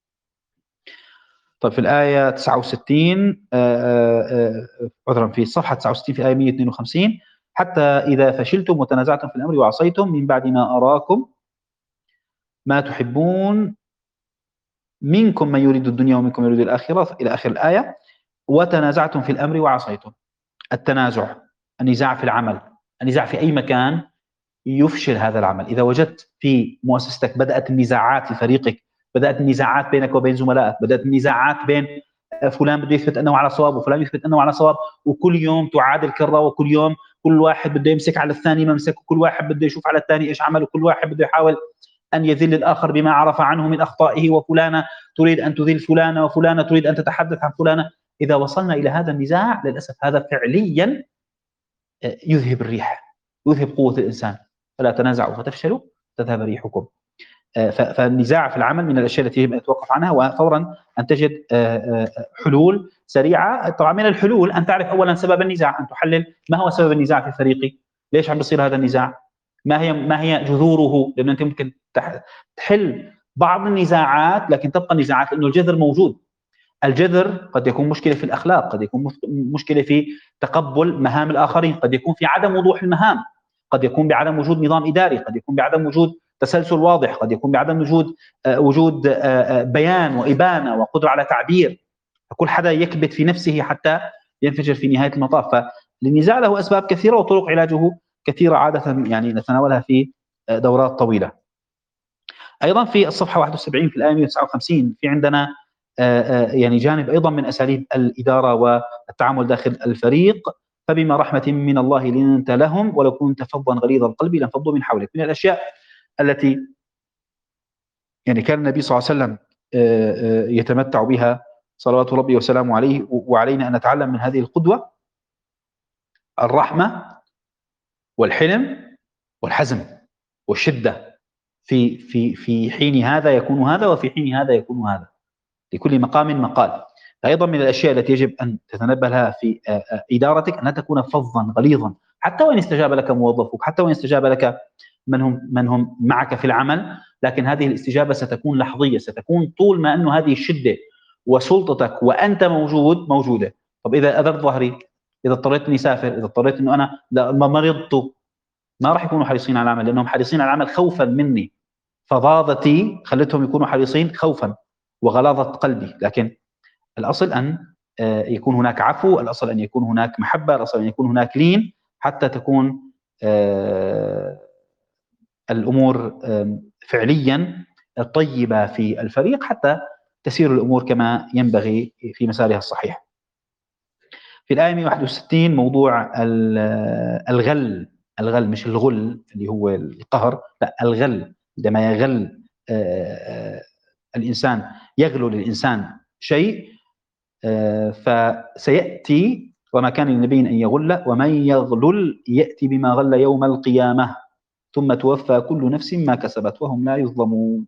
طيب في الآية تسعة وستين عذرا في الصفحة تسعة وستين في الآية مئة واثنين وخمسين: حتى إذا فشلتم وتنازعتم في الأمر وعصيتم من بعد ما أراكم ما تحبون منكم من يريد الدنيا ومنكم من يريد الآخرة إلى آخر الآية. وتنازعتم في الأمر وعصيتم. التنازع، النزاع في العمل، النزاع في أي مكان يفشل هذا العمل. إذا وجدت في مؤسستك بدأت النزاعات في فريقك، بدأت النزاعات بينك وبين زملائك، بدأت النزاعات بين فلان بده يثبت أنه على صواب وفلان يثبت أنه على صواب، وكل يوم تعاد الكرة، وكل يوم كل واحد بده يمسك على الثاني ممسك، وكل واحد بده يشوف على الثاني إيش عمل، وكل واحد بده يحاول أن يذل الآخر بما عرف عنه من أخطائه، وفلانة تريد أن تذل فلانة وفلانة تريد أن تتحدث عن فلانة. إذا وصلنا إلى هذا النزاع للأسف هذا فعليا يذهب الريح، يذهب قوة الإنسان. فلا تنازعوا فتفشلوا تذهب ريحكم. فالنزاع في العمل من الأشياء التي يجب أن نتوقف عنها، وفورا أن تجد حلول سريعة. طبعا من الحلول أن تعرف أولا سبب النزاع، أن تحلل ما هو سبب النزاع في فريقي، ليش عم بيصير هذا النزاع، ما هي ما هي جذوره، لأن أنت ممكن تحل بعض النزاعات لكن تبقى النزاعات لأنه الجذر موجود. الجذر قد يكون مشكلة في الأخلاق، قد يكون مشكلة في تقبل مهام الآخرين، قد يكون في عدم وضوح المهام، قد يكون بعدم وجود نظام إداري، قد يكون بعدم وجود تسلسل واضح، قد يكون بعدم وجود آه وجود آه بيان وإبانة وقدرة على تعبير. فكل حدا يكبت في نفسه حتى ينفجر في نهاية المطاف. فالنزاع له أسباب كثيرة وطرق علاجه كثيرة، عادة يعني نتناولها في دورات طويلة. أيضا في الصفحة واحد وسبعين في الآية مئة وتسعة وخمسين في عندنا يعني جانب أيضا من أساليب الإدارة والتعامل داخل الفريق: فبما رحمة من الله لنت لهم ولو كنت فظا غليظ القلب لانفضوا من حولك. من الأشياء التي يعني كان النبي صلى الله عليه وسلم يتمتع بها صلوات ربي وسلامه عليه، وعلينا أن نتعلم من هذه القدوة: الرحمة والحلم والحزم والشدة. في في في حين هذا يكون هذا، وفي حين هذا يكون هذا، لكل مقام مقال. أيضا من الأشياء التي يجب أن تتنبه لها في إدارتك أن لا تكون فظا غليظا، حتى وإن استجاب لك موظفك، حتى وإن استجاب لك من هم من هم معك في العمل، لكن هذه الاستجابة ستكون لحظية، ستكون طول ما أنه هذه الشدة وسلطتك وأنت موجود موجودة. طب إذا أذرت ظهري، إذا اضطريت أني أسافر، إذا اضطريت أنه أنا ما مرضت، ما راح يكونوا حريصين على العمل، لأنهم حريصين على العمل خوفا مني. فظاظتي خلتهم يكونوا حريصين خوفا وغلاظة قلبي. لكن الأصل أن يكون هناك عفو، الأصل أن يكون هناك محبة، الأصل أن يكون هناك لين، حتى تكون الأمور فعليا طيبة في الفريق، حتى تسير الأمور كما ينبغي في مسارها الصحيح. في الآية مئة وواحد وستين موضوع الغل، الغل مش الغل اللي هو القهر، لا الغل، عندما يغل الإنسان، يغلو للإنسان شيء فسيأتي: وما كان للنبي أن يغل ومن يغلل يأتي بما غل يوم القيامة ثم توفى كل نفس ما كسبت وهم لا يظلمون.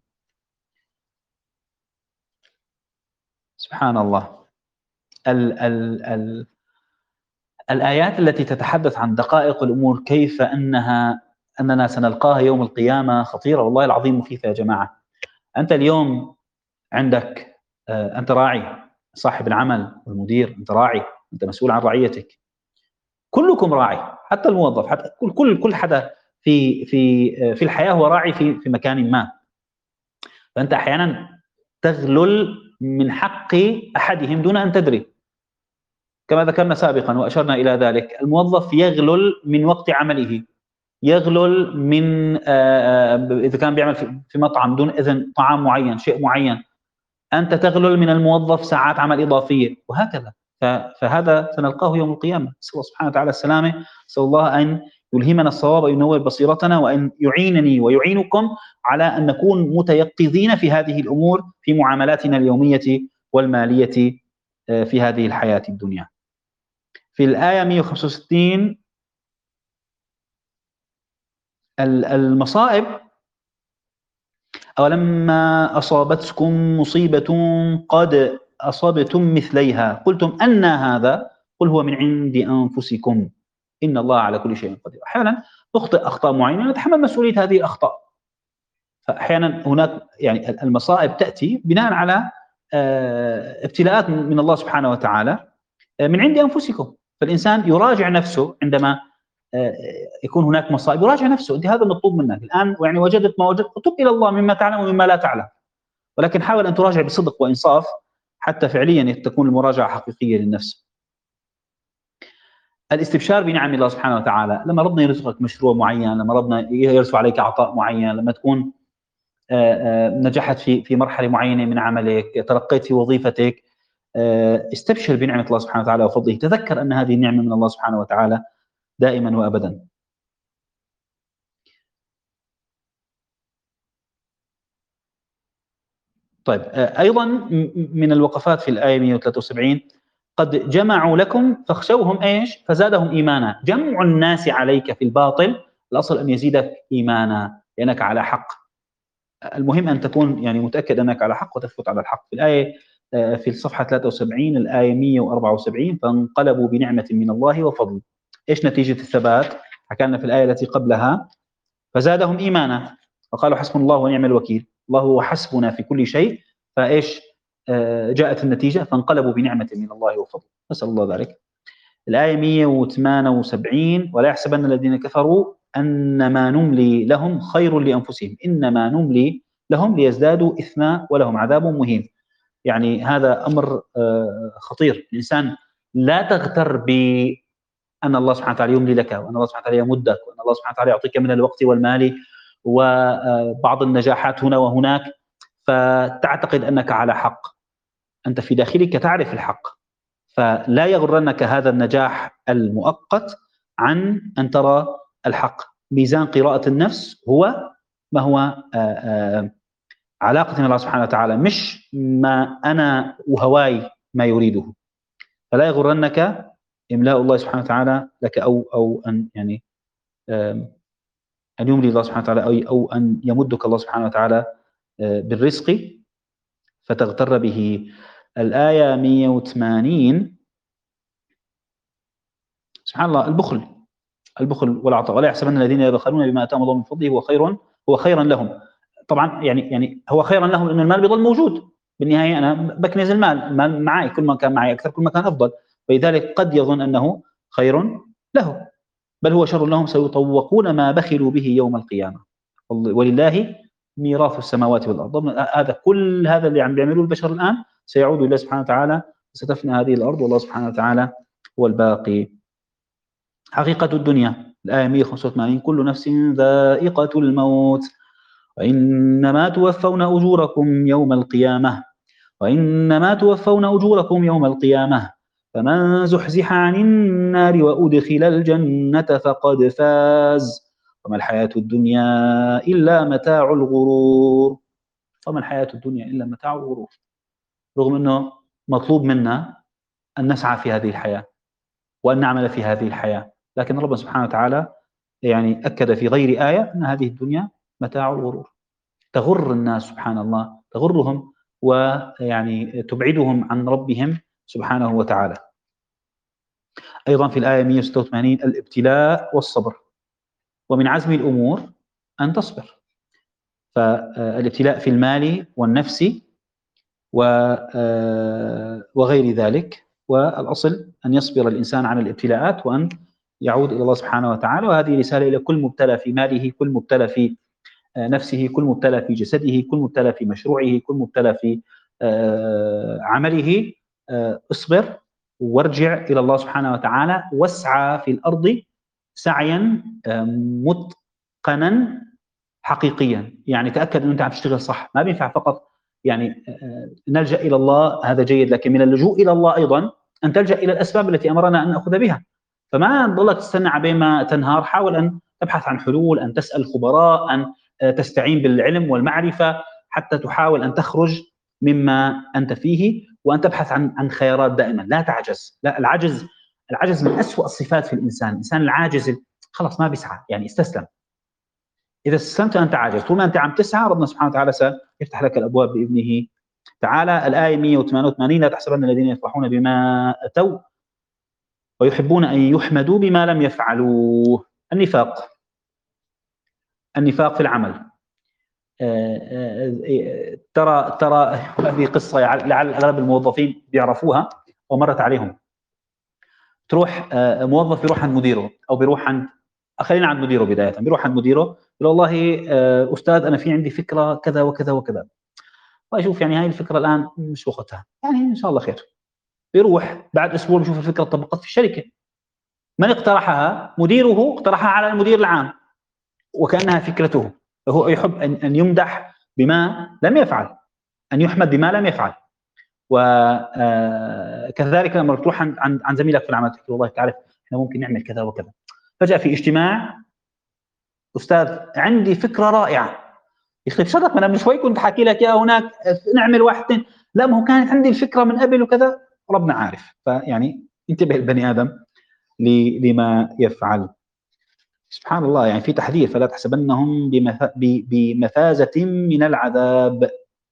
سبحان الله. ال ال ال الآيات التي تتحدث عن دقائق الأمور، كيف أنها أننا سنلقاها يوم القيامة، خطيرة والله العظيم، مخيفة يا جماعة. أنت اليوم عندك أنت راعي، صاحب العمل والمدير، أنت راعي، أنت مسؤول عن رعيتك، كلكم راعي، حتى الموظف، حتى كل كل كل حدا في في في الحياة هو راعي في في مكان ما. فأنت أحيانا تغلل من حق أحدهم دون أن تدري، كما ذكرنا سابقا وأشرنا إلى ذلك. الموظف يغلل من وقت عمله، يغلل من إذا كان بيعمل في مطعم دون إذن طعام معين، شيء معين، أنت تغلل من الموظف ساعات عمل إضافية، وهكذا. فهذا سنلقاه يوم القيامة. نسأل الله سبحانه وتعالى السلامة، نسأل الله أن يلهمنا الصواب وينور بصيرتنا، وأن يعينني ويعينكم على أن نكون متيقظين في هذه الأمور في معاملاتنا اليومية والمالية في هذه الحياة الدنيا. في الآية مئة وخمسة وستين المصائب: أولما أصابتكم مصيبة قد أصبتم مثليها قلتم أنى هذا قل هو من عند أنفسكم إن الله على كل شيء قدير. أحيانا نخطئ أخطاء معينة نتحمل مسؤولية هذه الأخطاء. فأحيانا هناك يعني المصائب تأتي بناء على ابتلاءات من الله سبحانه وتعالى من عند أنفسكم. فالإنسان يراجع نفسه عندما يكون هناك مصائب، يراجع نفسه. أنت هذا المطلوب منك الآن، يعني وجدت ما وجدت تب إلى الله مما تعلم ومما لا تعلم، ولكن حاول أن تراجع بصدق وإنصاف حتى فعليا تكون المراجعة حقيقية للنفس. الاستبشار بنعم الله سبحانه وتعالى: لما ربنا يرزقك مشروع معين، لما ربنا يرزق عليك عطاء معين، لما تكون نجحت في في مرحلة معينة من عملك، ترقيت في وظيفتك، استبشر بنعمة الله سبحانه وتعالى وفضله. تذكر أن هذه النعمة من الله سبحانه وتعالى دائما وأبدا. طيب، أيضا من الوقفات في الآية مئة وثلاثة وسبعين: قد جمعوا لكم فاخشوهم إيش فزادهم إيمانا. جمع الناس عليك في الباطل الأصل أن يزيدك إيمانا لأنك على حق. المهم أن تكون يعني متأكد أنك على حق وتثبت على الحق. في الآية في الصفحة ثلاثة وسبعين الآية مئة وأربعة وسبعين: فانقلبوا بنعمة من الله وفضل. إيش نتيجة الثبات؟ حكينا في الآية التي قبلها: فزادهم إيمانا وقالوا حسبنا الله ونعم الوكيل، الله هو حسبنا في كل شيء. فإيش جاءت النتيجة؟ فانقلبوا بنعمة من الله وفضل، نسأل الله ذلك. الآية مئة وثمانية وسبعين: ولا يحسبن الذين كفروا أنما نملي لهم خير لأنفسهم إنما نملي لهم ليزدادوا إثما ولهم عذاب مهين. يعني هذا أمر خطير. الإنسان لا تغتر بأن الله سبحانه وتعالى يملي لك، وأن الله سبحانه وتعالى يمدك، وأن الله سبحانه وتعالى يعطيك من الوقت والمال وبعض النجاحات هنا وهناك فتعتقد أنك على حق. أنت في داخلك تعرف الحق، فلا يغرنك هذا النجاح المؤقت عن أن ترى الحق. ميزان قراءة النفس هو ما هو علاقة من الله سبحانه وتعالى، مش ما أنا وهواي ما يريده. فلا يغرنك إملاء الله سبحانه وتعالى لك، أو أو أن يعني أن يملي الله سبحانه وتعالى، أو أو أن يمدك الله سبحانه وتعالى بالرزق فتغتر به. الآية مئة وثمانين: سبحان الله، البخل البخل والعطاء: ولا يحسبن الذين يبخلون بما آتاهم الله من فضله هو خير هو خيرا لهم. طبعا يعني يعني هو خيرا لهم لأن المال بيظل موجود. بالنهاية أنا بكنز المال، المال معي، كل ما كان معي أكثر كل ما كان أفضل، ولذلك قد يظن أنه خير له، بل هو شر لهم سيطوقون ما بخلوا به يوم القيامة ولله ميراث السماوات والأرض. هذا كل هذا اللي عم بيعملوه البشر الآن سيعود إلى سبحانه وتعالى، ستفنى هذه الأرض والله سبحانه وتعالى هو الباقي. حقيقة الدنيا الآية مئة وخمسة وثمانين: كل نفس ذائقة الموت وإنما توفون أجوركم يوم القيامة وإنما توفون أجوركم يوم القيامة فمن زحزح عن النار وأدخل الجنة فقد فاز وما الحياة الدنيا إلا متاع الغرور. وما الحياة الدنيا إلا متاع الغرور. رغم أنه مطلوب منا أن نسعى في هذه الحياة وأن نعمل في هذه الحياة، لكن ربنا سبحانه وتعالى يعني أكد في غير آية أن هذه الدنيا متاع الغرور. تغر الناس سبحان الله، تغرهم ويعني تبعدهم عن ربهم سبحانه وتعالى. أيضا في الآية مئة وستة وثمانين: الابتلاء والصبر، ومن عزم الأمور أن تصبر. فالابتلاء في المال والنفس وغير ذلك، والأصل أن يصبر الإنسان عن الابتلاءات وأن يعود إلى الله سبحانه وتعالى. وهذه رسالة إلى كل مبتلى في ماله، كل مبتلى في نفسه، كل مبتلى في جسده، كل مبتلى في مشروعه، كل مبتلى في عمله. اصبر وارجع إلى الله سبحانه وتعالى واسعى في الأرض سعيا متقنا حقيقيا. يعني تأكد أن أنت عم تشتغل صح، ما بينفع فقط يعني نلجأ إلى الله، هذا جيد، لكن من اللجوء إلى الله أيضا أن تلجأ إلى الأسباب التي أمرنا أن نأخذ بها. فما تضلك تستنى عبين ما تنهار، حاول أن تبحث عن حلول، أن تسأل خبراء، أن تستعين بالعلم والمعرفة حتى تحاول أن تخرج مما أنت فيه، وأن تبحث عن عن خيارات دائما. لا تعجز، لا العجز العجز من أسوأ الصفات في الإنسان. الإنسان العاجز خلاص ما بيسعى، يعني استسلم. إذا استسلمت أنت عاجز، طول ما أنت عم تسعى ربنا سبحانه وتعالى سيفتح لك الأبواب بإذنه تعالى. الآية مئة وثمانية وثمانين: لا تحسبن الذين يفرحون بما أتوا ويحبون أن يحمدوا بما لم يفعلوا. النفاق النفاق في العمل. ترى ترى هذه قصة لعل أغلب الموظفين بيعرفوها ومرت عليهم. تروح موظف يروح عند مديره أو بيروح عند خلينا عند مديره بداية، بيروح عند مديره يقول والله أستاذ أنا في عندي فكرة كذا وكذا وكذا. وأشوف يعني هاي الفكرة الآن مش وقتها، يعني إن شاء الله خير. بيروح بعد أسبوع بيشوف الفكرة طبقت في الشركة. من اقترحها؟ مديره اقترحها على المدير العام وكأنها فكرته. هو يحب أن أن يمدح بما لم يفعل، أن يحمد بما لم يفعل. وكذلك لما تروح عن عن عن زميلك في العمل تحكي والله تعرف احنا ممكن نعمل كذا وكذا. فجأة في اجتماع أستاذ عندي فكرة رائعة. يخلف شرك، ما انا من شوي كنت حكي لك يا هناك نعمل واحد. لا ما هو كانت عندي الفكرة من قبل وكذا. ربنا عارف. فيعني انتبه البني آدم لما يفعل. سبحان الله، يعني في تحذير: فلا تحسبنهم بمفازة من العذاب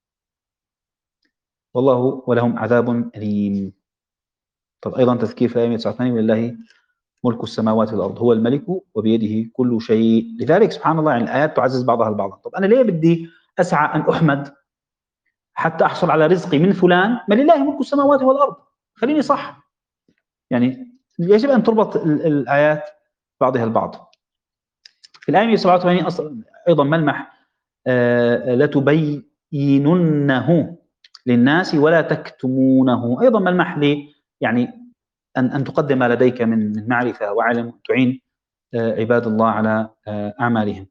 والله ولهم عذاب أليم. طب أيضا تذكير في الآية تسعة وثمانين: ولله ملك السماوات والأرض هو الملك وبيده كل شيء. لذلك سبحان الله يعني الآيات تعزز بعضها البعض. طب أنا ليه بدي أسعى أن أحمد حتى أحصل على رزقي من فلان؟ ما لله ملك السماوات والأرض، خليني صح. يعني يجب أن تربط الآيات بعضها البعض. في الآية مئة وسبعة وثمانين أصلا أيضا ملمح: آه لتبيننه للناس ولا تكتمونه. أيضا ملمح لي يعني أن أن تقدم ما لديك من معرفة وعلم تعين آه عباد الله على آه أعمالهم.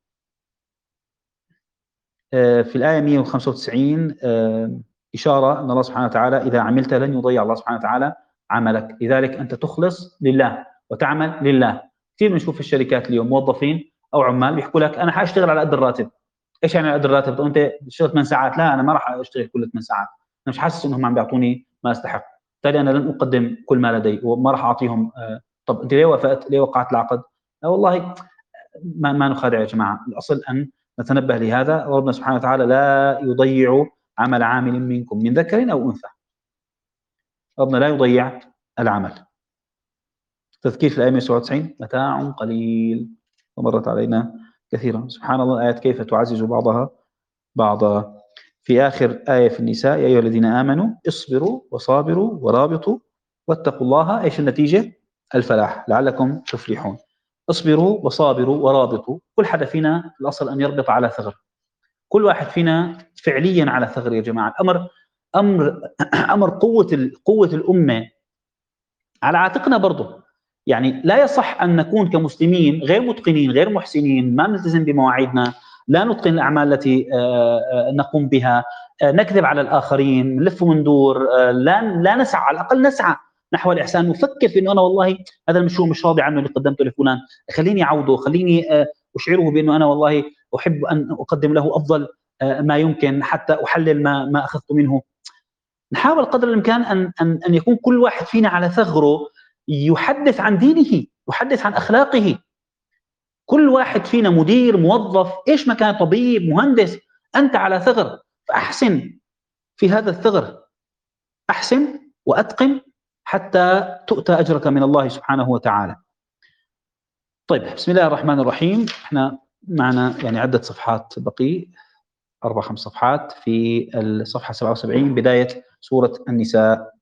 آه في الآية مئة وخمسة وتسعين آه إشارة أن الله سبحانه وتعالى إذا عملت لن يضيع الله سبحانه وتعالى عملك، لذلك أنت تخلص لله وتعمل لله. كثير بنشوف في الشركات اليوم موظفين أو عمال بيحكوا لك أنا حاشتغل على قد الراتب. إيش يعني على قد الراتب؟ طب أنت اشتغلت ثمان ساعات. لا أنا ما راح أشتغل كل ثمان ساعات، أنا مش حاسس إنهم عم بيعطوني ما أستحق، بالتالي أنا لن أقدم كل ما لدي وما راح أعطيهم. آه طب أنت ليه وافقت؟ ليه وقعت العقد؟ آه والله ما, ما نخادع يا جماعة. الأصل أن نتنبه لهذا. ربنا سبحانه وتعالى لا يضيع عمل عامل منكم من ذكر أو أنثى. ربنا لا يضيع العمل. تذكير في الآية مئة وسبعة وتسعين: متاع قليل، ومرت علينا كثيرا. سبحان الله الآيات كيف تعزز بعضها بعضا. في آخر آية في النساء: يا أيها الذين آمنوا اصبروا وصابروا ورابطوا واتقوا الله. إيش النتيجة؟ الفلاح، لعلكم تفلحون. اصبروا وصابروا ورابطوا. كل حدا فينا الأصل أن يربط على ثغر. كل واحد فينا فعليا على ثغر يا جماعة. الأمر أمر أمر قوة قوة الأمة على عاتقنا برضه. يعني لا يصح أن نكون كمسلمين غير متقنين غير محسنين، ما نلتزم بمواعيدنا، لا نتقن الأعمال التي نقوم بها، نكذب على الآخرين، نلف وندور، لا لا نسعى، على الأقل نسعى نحو الإحسان. نفكر في أنه أنا والله هذا المشروع مش راضي عنه اللي قدمته لفلان، خليني أعوده، خليني أشعره بأنه أنا والله أحب أن أقدم له أفضل ما يمكن حتى أحلل ما ما أخذت منه. نحاول قدر الإمكان أن أن أن يكون كل واحد فينا على ثغره يحدث عن دينه، يحدث عن أخلاقه. كل واحد فينا مدير، موظف، إيش ما كان، طبيب، مهندس، أنت على ثغر، فأحسن في هذا الثغر، أحسن وأتقن حتى تؤتى أجرك من الله سبحانه وتعالى. طيب بسم الله الرحمن الرحيم. احنا معنا يعني عدة صفحات بقي، أربع خمس صفحات في الصفحة سبعة وسبعين بداية سورة النساء.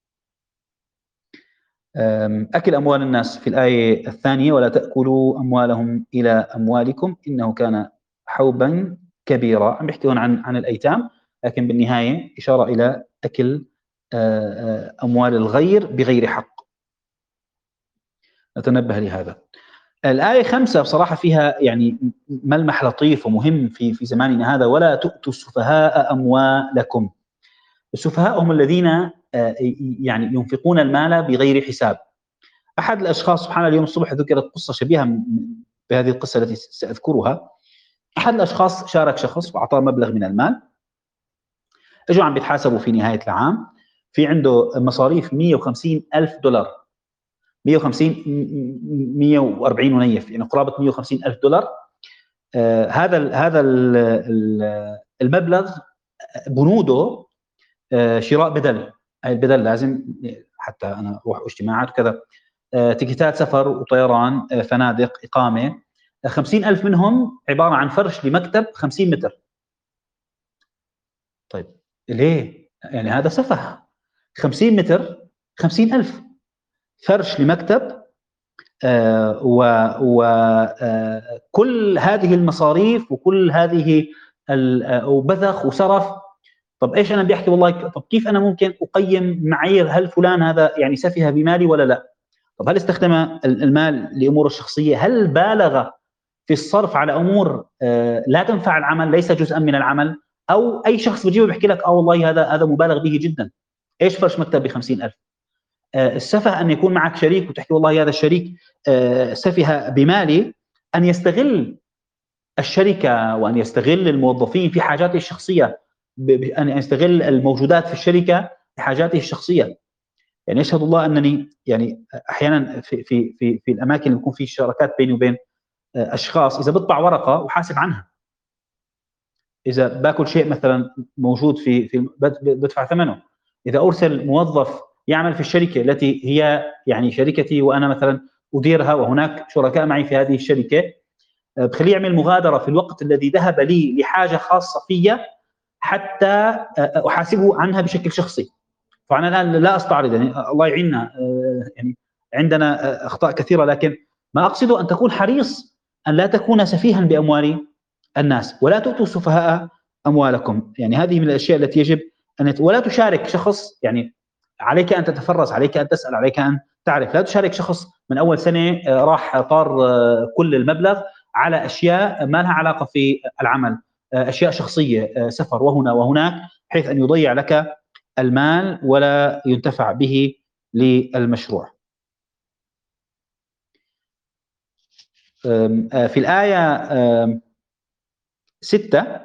أكل أموال الناس في الآية الثانية: ولا تأكلوا أموالهم إلى أموالكم إنه كان حوبا كبيرا. عم بيحكي هون عن عن الأيتام، لكن بالنهاية إشارة إلى أكل أموال الغير بغير حق. نتنبه لهذا. الآية خمسة بصراحة فيها يعني ملمح لطيف ومهم في في زماننا هذا: ولا تؤتوا السفهاء أموالكم. السفهاء هم الذين يعني ينفقون المال بغير حساب. أحد الأشخاص سبحان الله اليوم الصبح ذكرت قصة شبيهة بهذه القصة التي سأذكرها. أحد الأشخاص شارك شخص وأعطاه مبلغ من المال، اجوا عم بيتحاسبوا في نهاية العام، في عنده مصاريف مئة وخمسين ألف دولار، مئة وخمسين مئة وأربعين ونيف، يعني قرابة مئة وخمسين ألف دولار. آه هذا ال هذا ال المبلغ بنوده آه شراء بدل. البدل لازم حتى أنا أروح اجتماعات وكذا، آه تيكيتات سفر وطيران، آه فنادق، إقامة. آه خمسين ألف منهم عبارة عن فرش لمكتب خمسين متر. طيب ليه؟ يعني هذا سفه. خمسين متر، خمسين ألف فرش لمكتب، آه وكل آه هذه المصاريف وكل هذه آه وبذخ وسرف. طب ايش انا بدي احكي والله، طب كيف انا ممكن اقيم معايير هل فلان هذا يعني سفه بمالي ولا لا؟ طب هل استخدم المال لاموره الشخصيه؟ هل بالغ في الصرف على امور آه لا تنفع العمل، ليس جزءا من العمل؟ او اي شخص بيجيبه بيحكي لك اه والله هذا هذا مبالغ به جدا. ايش فرش مكتب ب خمسين ألف؟ آه السفه ان يكون معك شريك وتحكي والله هذا الشريك آه سفه بمالي، ان يستغل الشركه وان يستغل الموظفين في حاجاته الشخصيه، بان يستغل الموجودات في الشركه لحاجاته الشخصيه. يعني يشهد الله انني يعني احيانا في في في في الاماكن اللي بيكون في شراكات بيني وبين اشخاص، اذا بطبع ورقه وحاسب عنها، اذا باكل شيء مثلا موجود في في بدفع ثمنه، اذا ارسل موظف يعمل في الشركه التي هي يعني شركتي وانا مثلا اديرها وهناك شركاء معي في هذه الشركه، بخليه يعمل مغادره في الوقت الذي ذهب لي لحاجه خاصه في حتى احاسبه عنها بشكل شخصي. طبعا الان لا استعرض، يعني الله يعيننا، يعني عندنا اخطاء كثيره، لكن ما اقصده ان تكون حريص ان لا تكون سفيها باموال الناس، ولا تؤتوا السفهاء اموالكم. يعني هذه من الاشياء التي يجب ان يت... ولا تشارك شخص، يعني عليك ان تتفرس، عليك ان تسال، عليك ان تعرف. لا تشارك شخص من اول سنه راح طار كل المبلغ على اشياء ما لها علاقه في العمل، اشياء شخصيه، سفر وهنا وهناك، بحيث ان يضيع لك المال ولا ينتفع به للمشروع. في الآية ستة،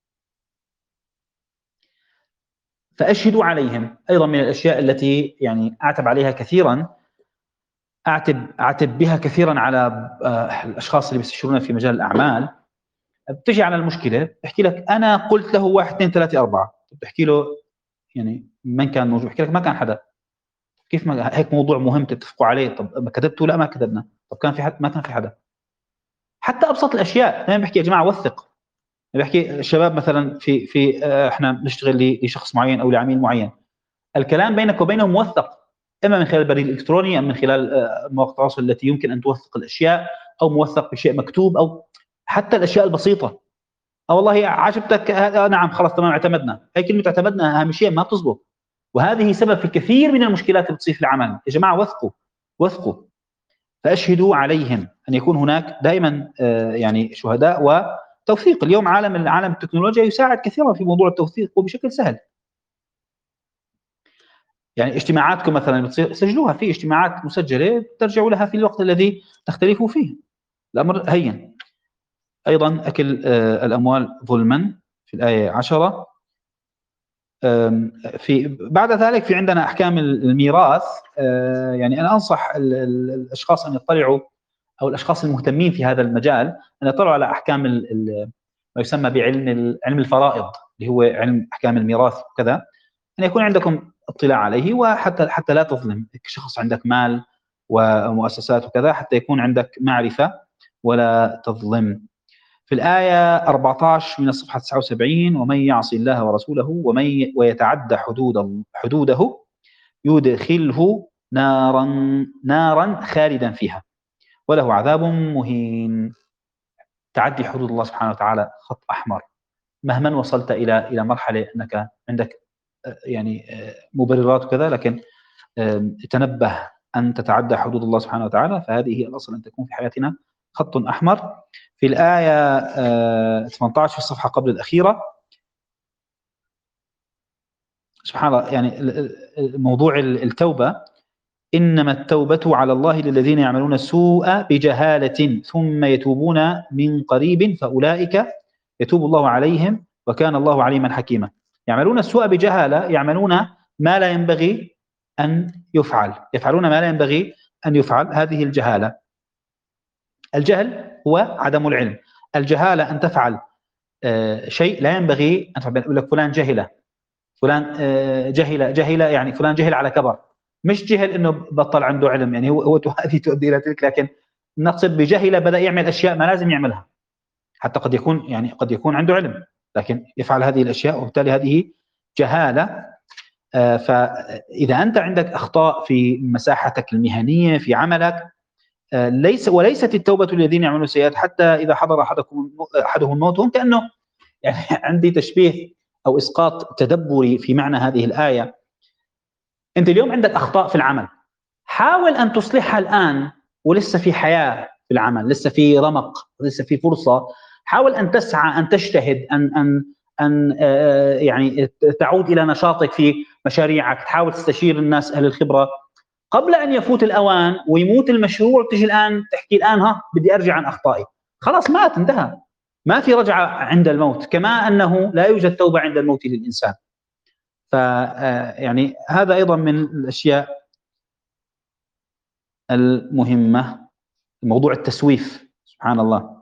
فأشهدوا عليهم، أيضا من الأشياء التي يعني أعتب عليها كثيرا، أعتب أعتب بها كثيرا على الأشخاص اللي بيستشيرون في مجال الأعمال. بتجي على المشكلة بحكي لك أنا قلت له واحد اثنين ثلاثة أربعة، بحكي له يعني من كان موجود؟ بحكي لك ما كان حدا. كيف ما هيك موضوع مهم تتفقوا عليه؟ طب ما كذبتوا؟ لا ما كذبنا. طب كان في حد؟ ما كان في حدا. حتى ابسط الاشياء دائما بحكي يا جماعه وثق. بحكي الشباب مثلا في في احنا بنشتغل لشخص معين او لعميل معين، الكلام بينك وبينه موثق، اما من خلال البريد الالكتروني، ام من خلال مواقع التواصل التي يمكن ان توثق الاشياء، او موثق بشيء مكتوب، او حتى الاشياء البسيطه. اه والله عجبتك، آه نعم خلاص تمام اعتمدنا. هي كلمه اعتمدنا هامشيه ما بتزبط، وهذه سبب في الكثير من المشكلات اللي بتصير في العمل. يا جماعه وثقوا وثقوا. فاشهدوا عليهم، ان يكون هناك دائما يعني شهداء وتوثيق. اليوم عالم العالم التكنولوجيا يساعد كثيرا في موضوع التوثيق وبشكل سهل. يعني اجتماعاتكم مثلا بتصير سجلوها في اجتماعات مسجله، ترجعوا لها في الوقت الذي تختلفوا فيه. الامر هين. ايضا اكل الاموال ظلما في الايه عشرة. في بعد ذلك في عندنا احكام الميراث. يعني انا انصح الاشخاص ان يطلعوا، او الاشخاص المهتمين في هذا المجال، ان يطلعوا على احكام ما يسمى بعلم علم الفرائض، اللي هو علم احكام الميراث وكذا، ان يكون عندكم اطلاع عليه، وحتى حتى لا تظلم شخص عندك مال ومؤسسات وكذا، حتى يكون عندك معرفه ولا تظلم. في الآية أربعة عشر من الصفحة تسعة وسبعين: ومن يعص الله ورسوله ومن ويتعدى حدود حدوده يدخله نارا نارا خالدا فيها وله عذاب مهين. تعدي حدود الله سبحانه وتعالى خط أحمر. مهما وصلت إلى إلى مرحلة أنك عندك يعني مبررات وكذا، لكن تنبه أن تتعدى حدود الله سبحانه وتعالى، فهذه هي الأصل أن تكون في حياتنا خط أحمر. في الآية ثمانية عشر في الصفحة قبل الأخيرة، سبحان الله، يعني موضوع التوبة إنما التوبة على الله للذين يعملون السوء بجهالة ثم يتوبون من قريب فأولئك يتوب الله عليهم وكان الله عليما حكيما. يعملون السوء بجهالة، يعملون ما لا ينبغي أن يفعل، يفعلون ما لا ينبغي أن يفعل. هذه الجهالة. الجهل هو عدم العلم. الجهالة أن تفعل شيء لا ينبغي أن تفعل. يقول لك فلان جهل، فلان جهل جهل يعني فلان جهل على كبر، مش جهل انه بطل عنده علم، يعني هو هو هذه تؤدي الى تلك، لكن نقصد بجهل بدا يعمل اشياء ما لازم يعملها، حتى قد يكون يعني قد يكون عنده علم لكن يفعل هذه الاشياء، وبالتالي هذه جهاله. فاذا انت عندك اخطاء في مساحتك المهنيه في عملك، ليس وليست التوبه للذين يعملون السيئات حتى اذا حضر احدكم احدهم الموت. هم كانه يعني عندي تشبيه او اسقاط تدبري في معنى هذه الايه. انت اليوم عندك اخطاء في العمل، حاول ان تصلحها الان ولسه في حياه في العمل، لسه في رمق، لسه في فرصه. حاول ان تسعى، ان تجتهد، ان ان ان يعني تعود الى نشاطك في مشاريعك، تحاول تستشير الناس اهل الخبره قبل ان يفوت الاوان ويموت المشروع. تجي الان تحكي الان ها بدي ارجع عن اخطائي، خلاص مات، انتهى، ما في رجعه عند الموت، كما انه لا يوجد توبه عند الموت للانسان. ف يعني هذا ايضا من الاشياء المهمه، موضوع التسويف. سبحان الله.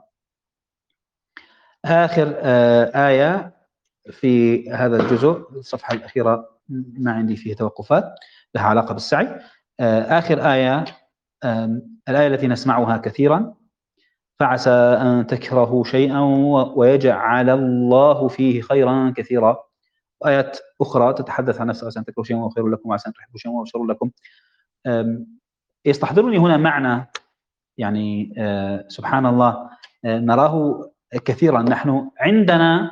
اخر ايه في هذا الجزء، الصفحه الاخيره ما عندي فيه توقفات لها علاقه بالسعي. اخر ايه الايه التي نسمعها كثيرا: فعسى ان تكرهوا شيئا ويجعل الله فيه خيرا كثيرا. آيات أخرى تتحدث عن نفس أن تكرهوا شيئا وهو خير لكم وعسى أن تحبوا شيئا وهو شر لكم. يستحضرني هنا معنى يعني سبحان الله نراه كثيرا. نحن عندنا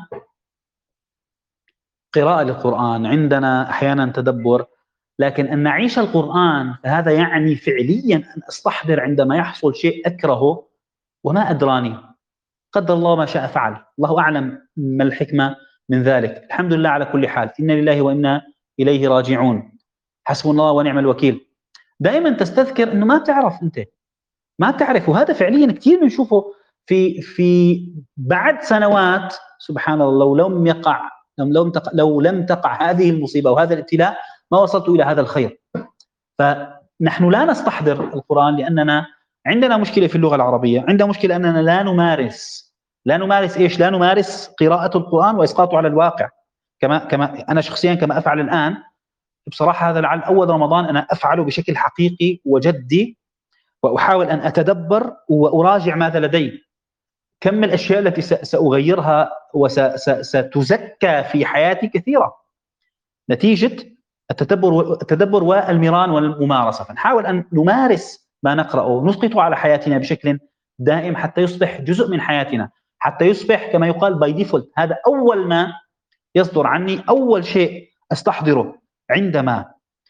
قراءة للقرآن، عندنا أحيانا تدبر، لكن أن نعيش القرآن فهذا يعني فعليا أن أستحضر عندما يحصل شيء أكرهه وما أدراني، قدر الله ما شاء فعل، الله أعلم ما الحكمة من ذلك. الحمد لله على كل حال، إنا لله وإنا إليه راجعون، حسبنا الله ونعم الوكيل. دائما تستذكر أنه ما تعرف، أنت ما تعرف، وهذا فعليا كثير بنشوفه في في بعد سنوات. سبحان الله، لو لم يقع لو لم تقع لو لم تقع هذه المصيبة وهذا الابتلاء ما وصلت إلى هذا الخير. فنحن لا نستحضر القرآن لأننا عندنا مشكلة في اللغة العربية، عندنا مشكلة أننا لا نمارس لا نمارس إيش؟ لا نمارس قراءة القرآن وإسقاطه على الواقع. كما كما أنا شخصيا كما أفعل الآن، بصراحة هذا لعل أول رمضان أنا أفعله بشكل حقيقي وجدي، وأحاول أن أتدبر وأراجع ماذا لدي، كم الأشياء التي سأغيرها وستزكى في حياتي كثيرة نتيجة التدبر التدبر والمران والممارسة. فنحاول أن نمارس ما نقرأه، نسقطه على حياتنا بشكل دائم حتى يصبح جزء من حياتنا، حتى يصبح كما يقال باي ديفولت. هذا أول ما يصدر عني، أول شيء أستحضره عندما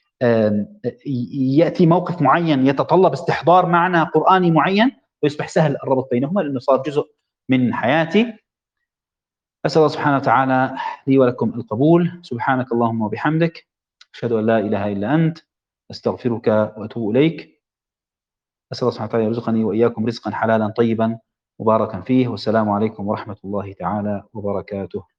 يأتي موقف معين يتطلب استحضار معنى قرآني معين، ويصبح سهل الربط بينهما لأنه صار جزء من حياتي. أسأل الله سبحانه وتعالى لي ولكم القبول. سبحانك اللهم وبحمدك، أشهد أن لا إله إلا أنت، أستغفرك وأتوب إليك. أسأل الله سبحانه وتعالى يرزقني وإياكم رزقا حلالا طيبا مباركا فيه، والسلام عليكم ورحمة الله تعالى وبركاته.